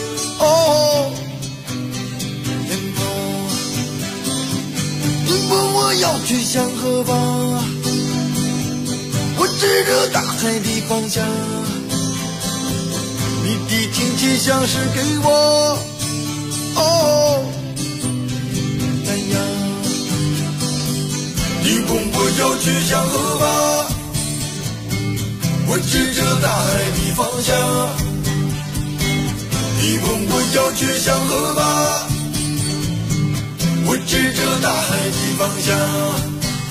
眼光，你问我要去向何方，我指着大海的方向，你的亲切像是给我南洋，你问我要去向何方，我指着大海的方向，你问我要去向何方，我指着大海的方向。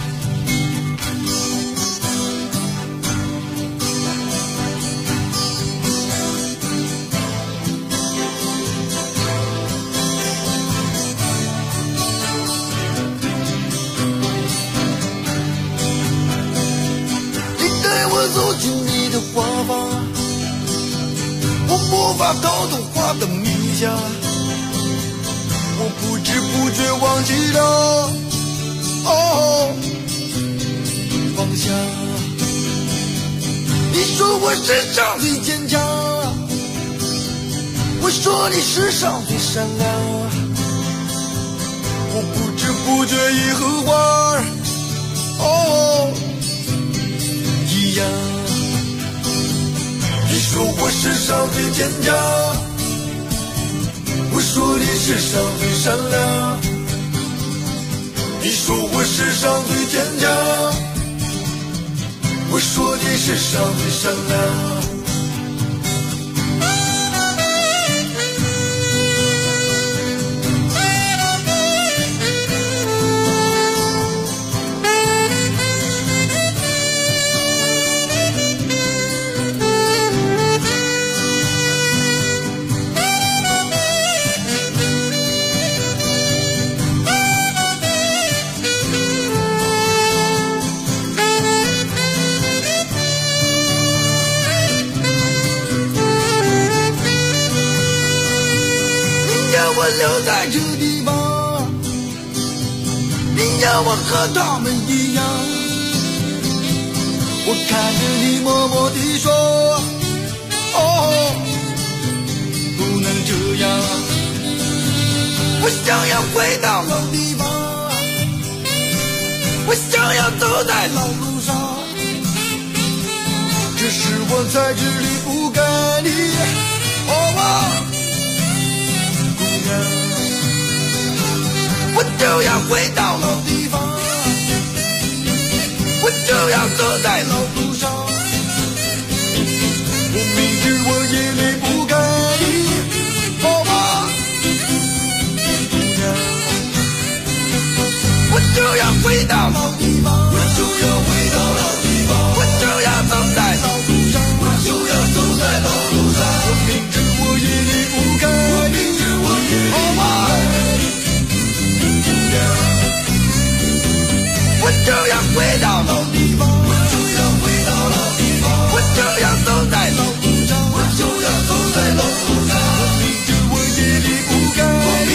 你带我走进你的花房，我无法逃脱花的迷香，我不知不觉忘记了方向。你说我世上最坚强，我说你世上最善良，我不知不觉已和花一样。你说我世上最坚强，我说你世上最善良，你说我世上最坚强，我说你世上最善良。我留在这地方，你让我和他们一样。我看着你默默地说不能这样。 想要回到老地方，我想要走在老路上，只是我在这里不该离姑娘，我就要回到老地方，我就要走在老路上，我明知我也离不开你，我就要回到老地方，我就要回到老地方，我就要走在老路上，我就要走在老路上，我明知我也离不开你，我就要回到老地方，我就要回到老地方，我就要走在老路上，我就要走在老路上，我明知我也离不开你，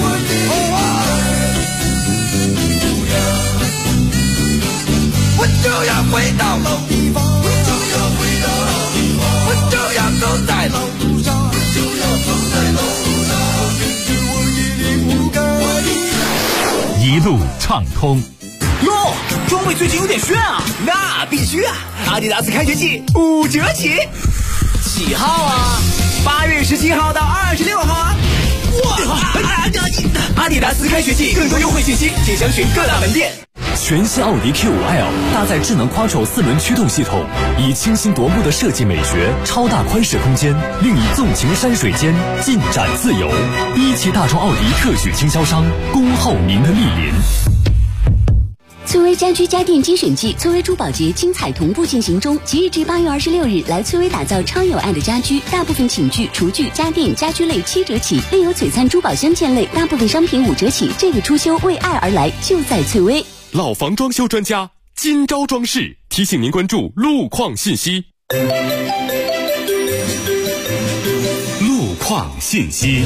我就要回到老地方，我就要回到老地方，我就要走在老路上，我就要走在老路上，我明知我也离不开你。 一路畅通。 哟，装备最近有点炫啊！那必须啊！阿迪达斯开学季5折起，几号啊？8月17号到26号啊！阿迪达斯开学季，更多优惠信息请详询各大门店。 全新奥迪 Q5L 搭载智能 Quattro 4轮驱动系统，以清新夺目的设计美学、超大宽适空间，令你纵情山水间，尽展自由。一汽大众奥迪特许经销商，恭候您的莅临。 翠微家居家电精选季，翠微珠宝节精彩同步进行中。即日至8月26日，来翠微打造超有爱的家居，大部分寝具、厨具、家电、家居类7折起，另有璀璨珠宝镶嵌类大部分商品5折起。这个初秋为爱而来，就在翠微。 老房装修专家今朝装饰提醒您关注路况信息。路况信息。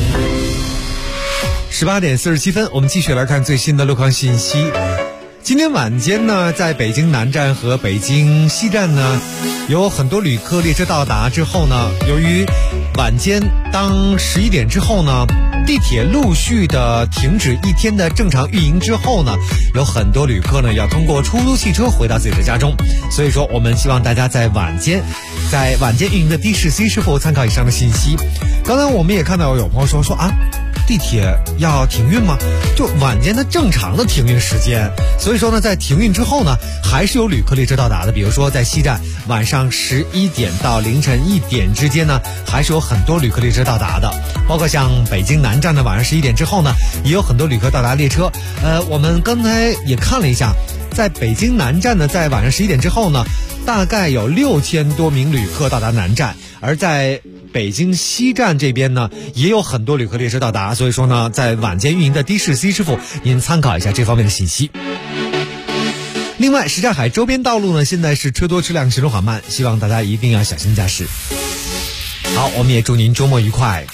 18点47分，我们继续来看最新的路况信息。今天晚间呢，在北京南站和北京西站呢，有很多旅客列车到达之后呢，由于晚间当11点之后呢，地铁陆续的停止一天的正常运营之后呢，有很多旅客呢要通过出租汽车回到自己的家中，所以说我们希望大家在晚间运营的的士 C 师傅参考以上的信息。刚才我们也看到有朋友说啊，地铁要停运吗？就晚间的正常的停运时间，所以说呢，在停运之后呢，还是有旅客列车到达的。比如说在西站，晚上11点到凌晨1点之间呢，还是有很多旅客列车到达的。包括像北京南站的晚上11点之后呢，也有很多旅客到达列车。我们刚才也看了一下，在北京南站呢，在晚上11点之后呢，大概有6000多名旅客到达南站，而在北京西站这边呢，也有很多旅客列车到达，所以说呢，在晚间运营的的士 C 师傅，您参考一下这方面的信息。另外，什刹海周边道路呢，现在是车多车辆，行驶缓慢，希望大家一定要小心驾驶。好，我们也祝您周末愉快。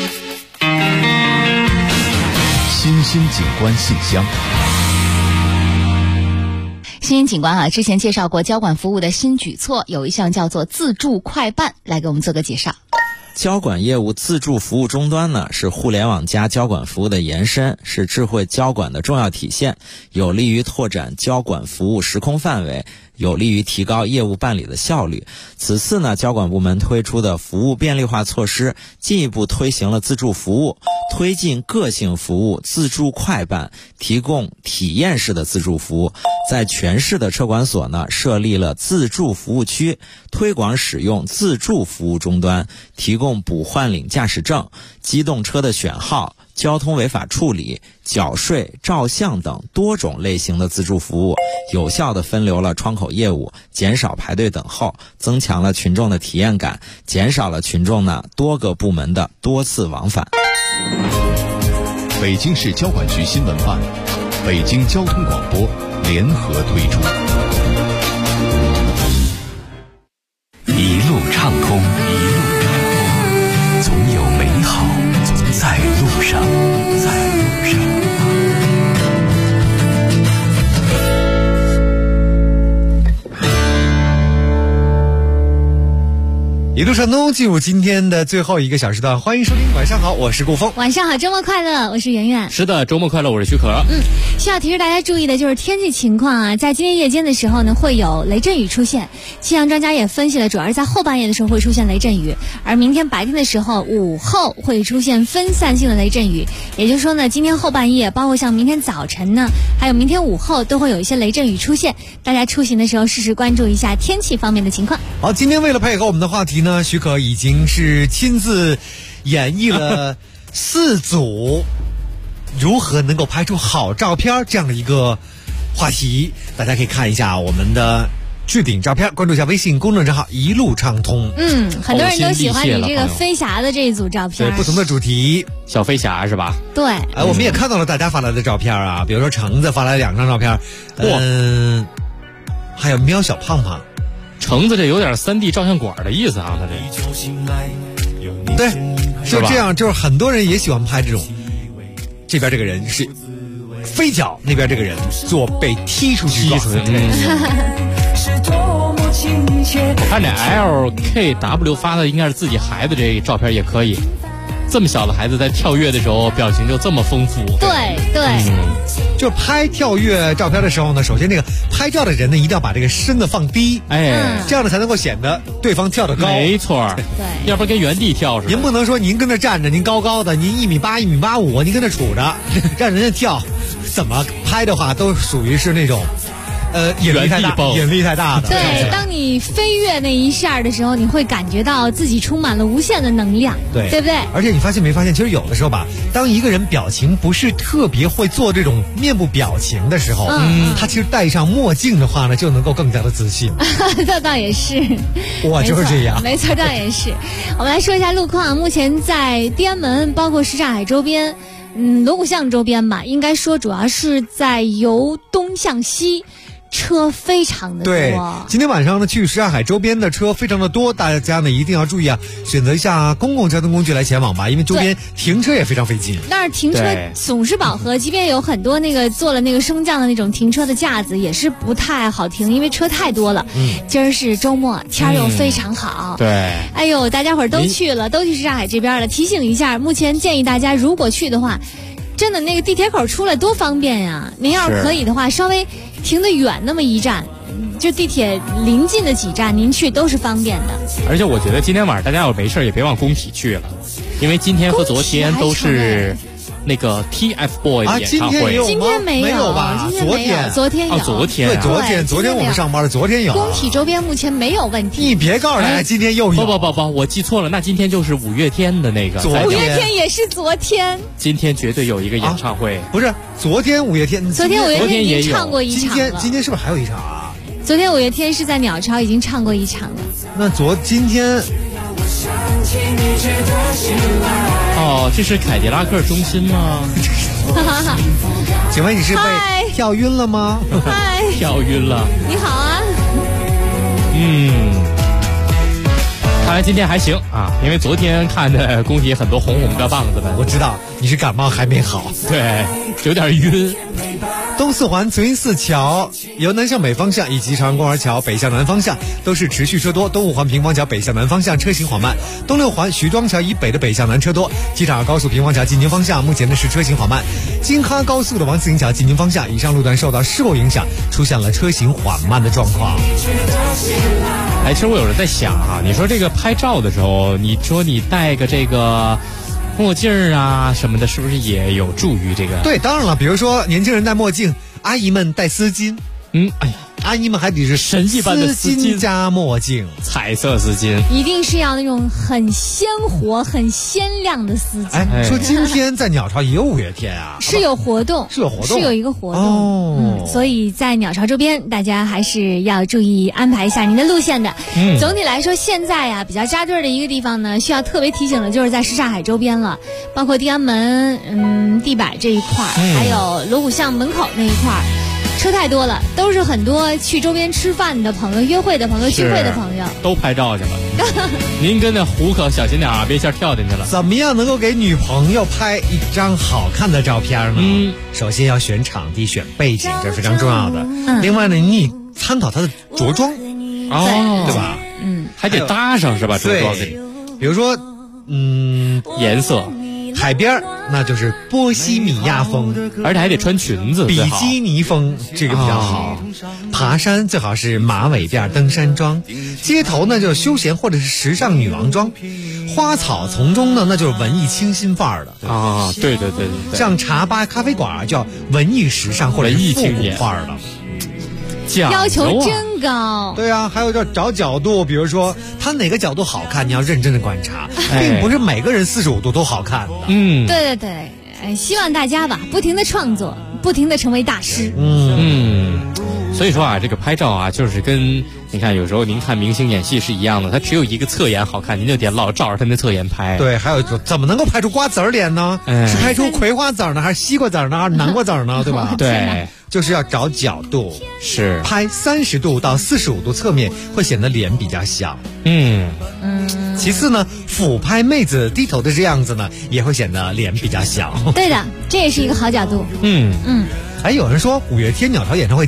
新兴景观信箱。 新兴景观啊，之前介绍过交管服务的新举措，有一项叫做自助快办，来给我们做个介绍。 交管业务自助服务终端呢，是互联网加交管服务的延伸，是智慧交管的重要体现，有利于拓展交管服务时空范围，有利于提高业务办理的效率。此次呢，交管部门推出的服务便利化措施，进一步推行了自助服务，推进个性服务自助快办，提供体验式的自助服务。在全市的车管所呢，设立了自助服务区，推广使用自助服务终端，提供补换领驾驶证、机动车的选号、交通违法处理、缴税、照相等多种类型的自助服务，有效地分流了窗口业务，减少排队等候，增强了群众的体验感，减少了群众呢多个部门的多次往返。 北京市交管局新闻办、北京交通广播联合推出。 一路畅通，总有美好在路上， 一路畅通，进入今天的最后一个小时段，欢迎收听。晚上好，我是顾峰。 晚上好，周末快乐，我是圆圆。 是的，周末快乐，我是许可。 需要提示大家注意的就是天气情况啊，在今天夜间的时候呢，会有雷阵雨出现。气象专家也分析了，主要是在后半夜的时候会出现雷阵雨，而明天白天的时候，午后会出现分散性的雷阵雨。也就是说呢，今天后半夜，包括像明天早晨呢，还有明天午后，都会有一些雷阵雨出现。大家出行的时候，适时关注一下天气方面的情况。 好，今天为了配合我们的话题呢，许可已经是亲自演绎了4组如何能够拍出好照片这样的一个话题，大家可以看一下我们的置顶照片，关注一下微信公众账号一路畅通。 很多人都喜欢你这个飞侠的这一组照片， 对，不同的主题， 小飞侠是吧？ 对， 我们也看到了大家发来的照片啊，比如说橙子发来2张照片，还有喵小胖胖。 橙子这有点3D 照相馆的意思啊，他这对，就这样，就是很多人也喜欢拍这种，这边这个人是飞脚，那边这个人做被踢出去。 我看这 LKW 发的应该是自己孩子这照片也可以，这么小的孩子在跳跃的时候表情就这么丰富。 对， 就拍跳跃照片的时候呢，首先这个拍照的人呢一定要把这个身子放低，这样呢才能够显得对方跳得高。 没错， 对， 要不然跟原地跳似的。 您不能说您跟那站着，您高高的，您1.8米、1.85米，您跟那杵着，让人家跳，怎么拍的话都属于是那种。引力太大的。 对，当你飞跃那一下的时候，你会感觉到自己充满了无限的能量，对不对？ 而且你发现没发现，其实有的时候吧，当一个人表情不是特别会做这种面部表情的时候，他其实戴上墨镜的话呢，就能够更加的自信。 这倒也是， 我就是这样。 没错，倒也是。我们来说一下路况，目前在天安门，包括什刹海周边。锣鼓巷周边吧，应该说主要是在由东向西，车非常的多。 对，今天晚上呢，去什刹海周边的车非常的多，大家呢一定要注意啊，选择一下公共交通工具来前往吧，因为周边停车也非常费劲。 但是停车总是饱和，即便有很多那个做了那个升降的那种停车的架子，也是不太好停，因为车太多了。今儿是周末，天又非常好。 对， 哎呦，大家伙儿都去了，都去什刹海这边了。提醒一下，目前建议大家如果去的话，真的那个地铁口出来多方便呀！您要是可以的话，稍微停得远那么一站，就地铁临近的几站，您去都是方便的。 而且我觉得今天晚上大家要没事也别往工体去了，因为今天和昨天都是那个 TFBOYS 的演唱会。 今天没有吧？ 昨天有。 昨天我们上班了，昨天有。 工体周边目前没有问题。 你别告诉大家今天又有。 不，我记错了，那今天就是5月天的那个。 5月天也是昨天。 今天绝对有一个演唱会。 不是，昨天5月天。 昨天5月天已经唱过一场了。 今天是不是还有一场啊？ 昨天5月天是在鸟巢已经唱过一场了。 那今天。 这是凯迪拉克中心吗？ 请问你是被跳晕了吗？ 跳晕了。 你好啊。 看来今天还行啊，因为昨天看的工体很多红红的棒子们。 我知道你是感冒还没好， 对，有点晕。 东四环慈云寺桥由南向北方向以及朝阳公园桥北向南方向都是持续车多，东五环平房桥北向南方向车行缓慢，东六环徐庄桥以北的北向南车多，机场高速平房桥进京方向目前的是车行缓慢，京哈高速的王自行桥进京方向以上路段受到事故影响，出现了车行缓慢的状况。 其实我有人在想啊，你说这个拍照的时候，你说你戴个这个墨镜啊什么的，是不是也有助于这个？ 对，当然了，比如说年轻人戴墨镜，阿姨们戴丝巾，阿姨们还得是神一般的丝巾加墨镜， 彩色丝巾， 一定是要那种很鲜活、很鲜亮的丝巾。 说今天在鸟巢也有5月天啊， 是有活动，是有一个活动所以在鸟巢周边，大家还是要注意安排一下您的路线的。总体来说，现在呀比较扎堆的一个地方呢，需要特别提醒的就是在什刹海周边了，包括天安门、地柏这一块还有锣鼓巷门口那一块车太多了，都是很多去周边吃饭的朋友、约会的朋友、聚会的朋友， 都拍照去了。您跟那胡可小心点啊，别一下跳进去了。 怎么样能够给女朋友拍一张好看的照片呢？首先要选场地、选背景，这是非常重要的。另外呢，你参考她的着装，对吧？ 还得搭上是吧？着装的， 比如说， 颜色。 海边那就是波西米亚风， 而且还得穿裙子， 比基尼风这个比较好。爬山最好是马尾辫登山装，街头呢就是休闲或者是时尚女王装，花草丛中呢那就是文艺清新范儿的啊，对， 像茶吧咖啡馆叫文艺时尚或者是复古范儿的。 要求真高。 对啊，还有叫找角度，比如说他哪个角度好看，你要认真的观察，并不是每个人45度都好看的。 对，希望大家吧，不停的创作，不停的成为大师。 所以说啊，这个拍照啊，就是跟你看有时候您看明星演戏是一样的，他只有一个侧颜好看，您就得老照着他那侧颜拍。 对，还有怎么能够拍出瓜子儿脸呢？是拍出葵花籽呢，还是西瓜籽呢，还是南瓜籽呢？对吧？ 对， 就是要找角度， 是拍30度到45度侧面会显得脸比较小。其次呢，俯拍妹子低头的这样子呢，也会显得脸比较小。 对的，这也是一个好角度。 哎，有人说5月天鸟巢演唱会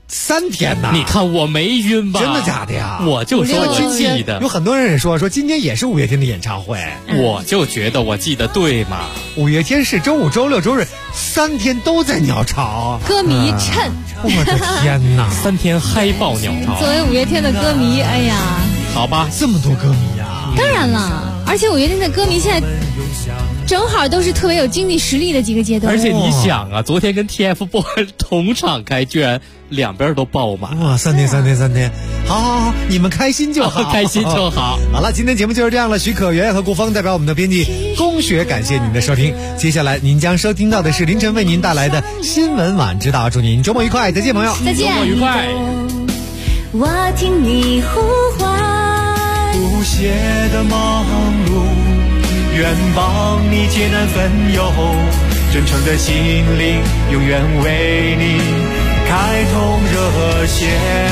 3天呐， 你看我没晕吧？ 真的假的呀？ 我就说我记得， 有很多人也说今天也是5月天的演唱会， 我就觉得我记得对嘛。 5月天是周五、周六、周日3天都在鸟巢， 歌迷趁， 我的天哪 ，3天嗨爆鸟巢。 作为5月天的歌迷，哎呀， 好吧， 这么多歌迷啊！ 当然了，而且5月天的歌迷现在正好都是特别有经济实力的几个阶段。 而且你想啊，昨天跟 TFBOYS 同场开，居然两边都爆满。 哇，3天，好，你们开心就好， 开心就好。 好了，今天节目就是这样了。许可媛和顾峰代表我们的编辑龚学，感谢您的收听。接下来您将收听到的是凌晨为您带来的新闻晚知道。祝您周末愉快，再见，朋友。 再见， 周末愉快。 我听你呼唤， 不懈的忙碌，愿帮你解难分忧，真诚的心灵永远为你开通热线。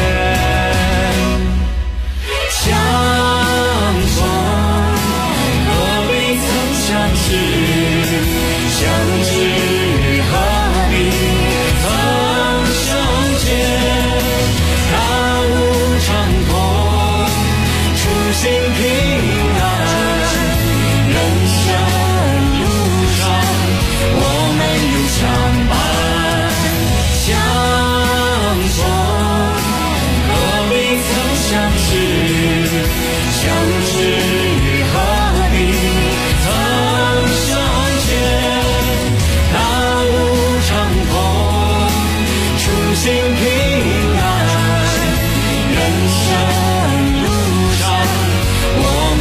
相逢何必曾相识，相知何必曾相见。大雾长空，初心平安，人生路上我们永相伴。相逢何必曾相识，相知何必曾相见。大雾长空，初心平安，人生路上我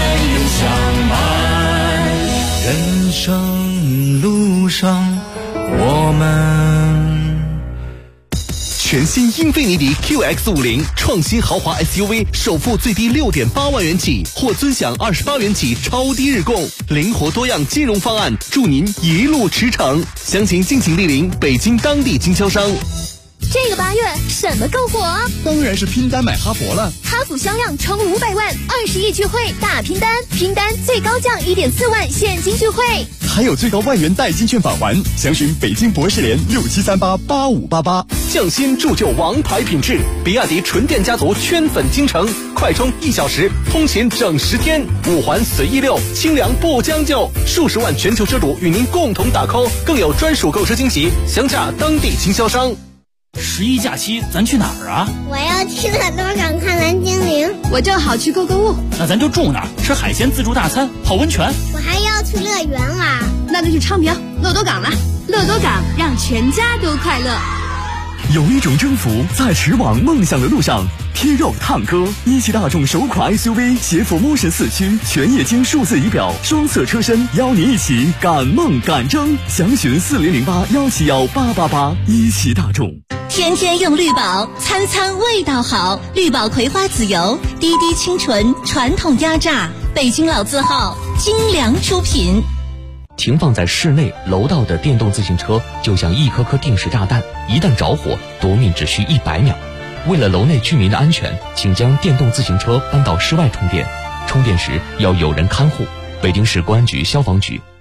们永相伴。人生路上我们。 全新英菲尼迪 QX50 创新豪华 SUV， 首付最低6.8万元起，或尊享28元起超低日供，灵活多样金融方案，祝您一路驰骋。详情敬请莅临北京当地经销商。 这个8月什么更火？ 当然是拼单买哈弗了。 哈弗销量冲500万，20亿聚会大拼单，拼单最高降1.4万现金聚会， 还有最高万元代金券返还。详询北京博士联67388588。匠心铸就王牌品质，比亚迪纯电家族圈粉京城，快充1小时，通勤整10天，5环随意溜，清凉不将就，数十万全球车主与您共同打 call， 更有专属购车惊喜，详洽当地经销商。 11假期咱去哪儿啊？ 我要去乐多港看蓝精灵。 我正好去购物。 那咱就住哪儿？吃海鲜自助大餐，泡温泉。 我还要去乐园玩。 那就去昌平乐多港了。乐多港让全家都快乐。 有一种征服在驰往梦想的路上。贴肉探歌，一汽大众首款 SUV 携辅 Motion 4驱，全液晶数字仪表，双色车身，邀您一起赶梦赶征。详询4008171888。一汽大众。 天天用绿宝，餐餐味道好。绿宝葵花籽油，滴滴清纯，传统压榨，北京老字号，精良出品。 停放在室内楼道的电动自行车就像一颗颗定时炸弹，一旦着火，夺命只需100秒。为了楼内居民的安全，请将电动自行车搬到室外充电，充电时要有人看护。北京市公安局消防局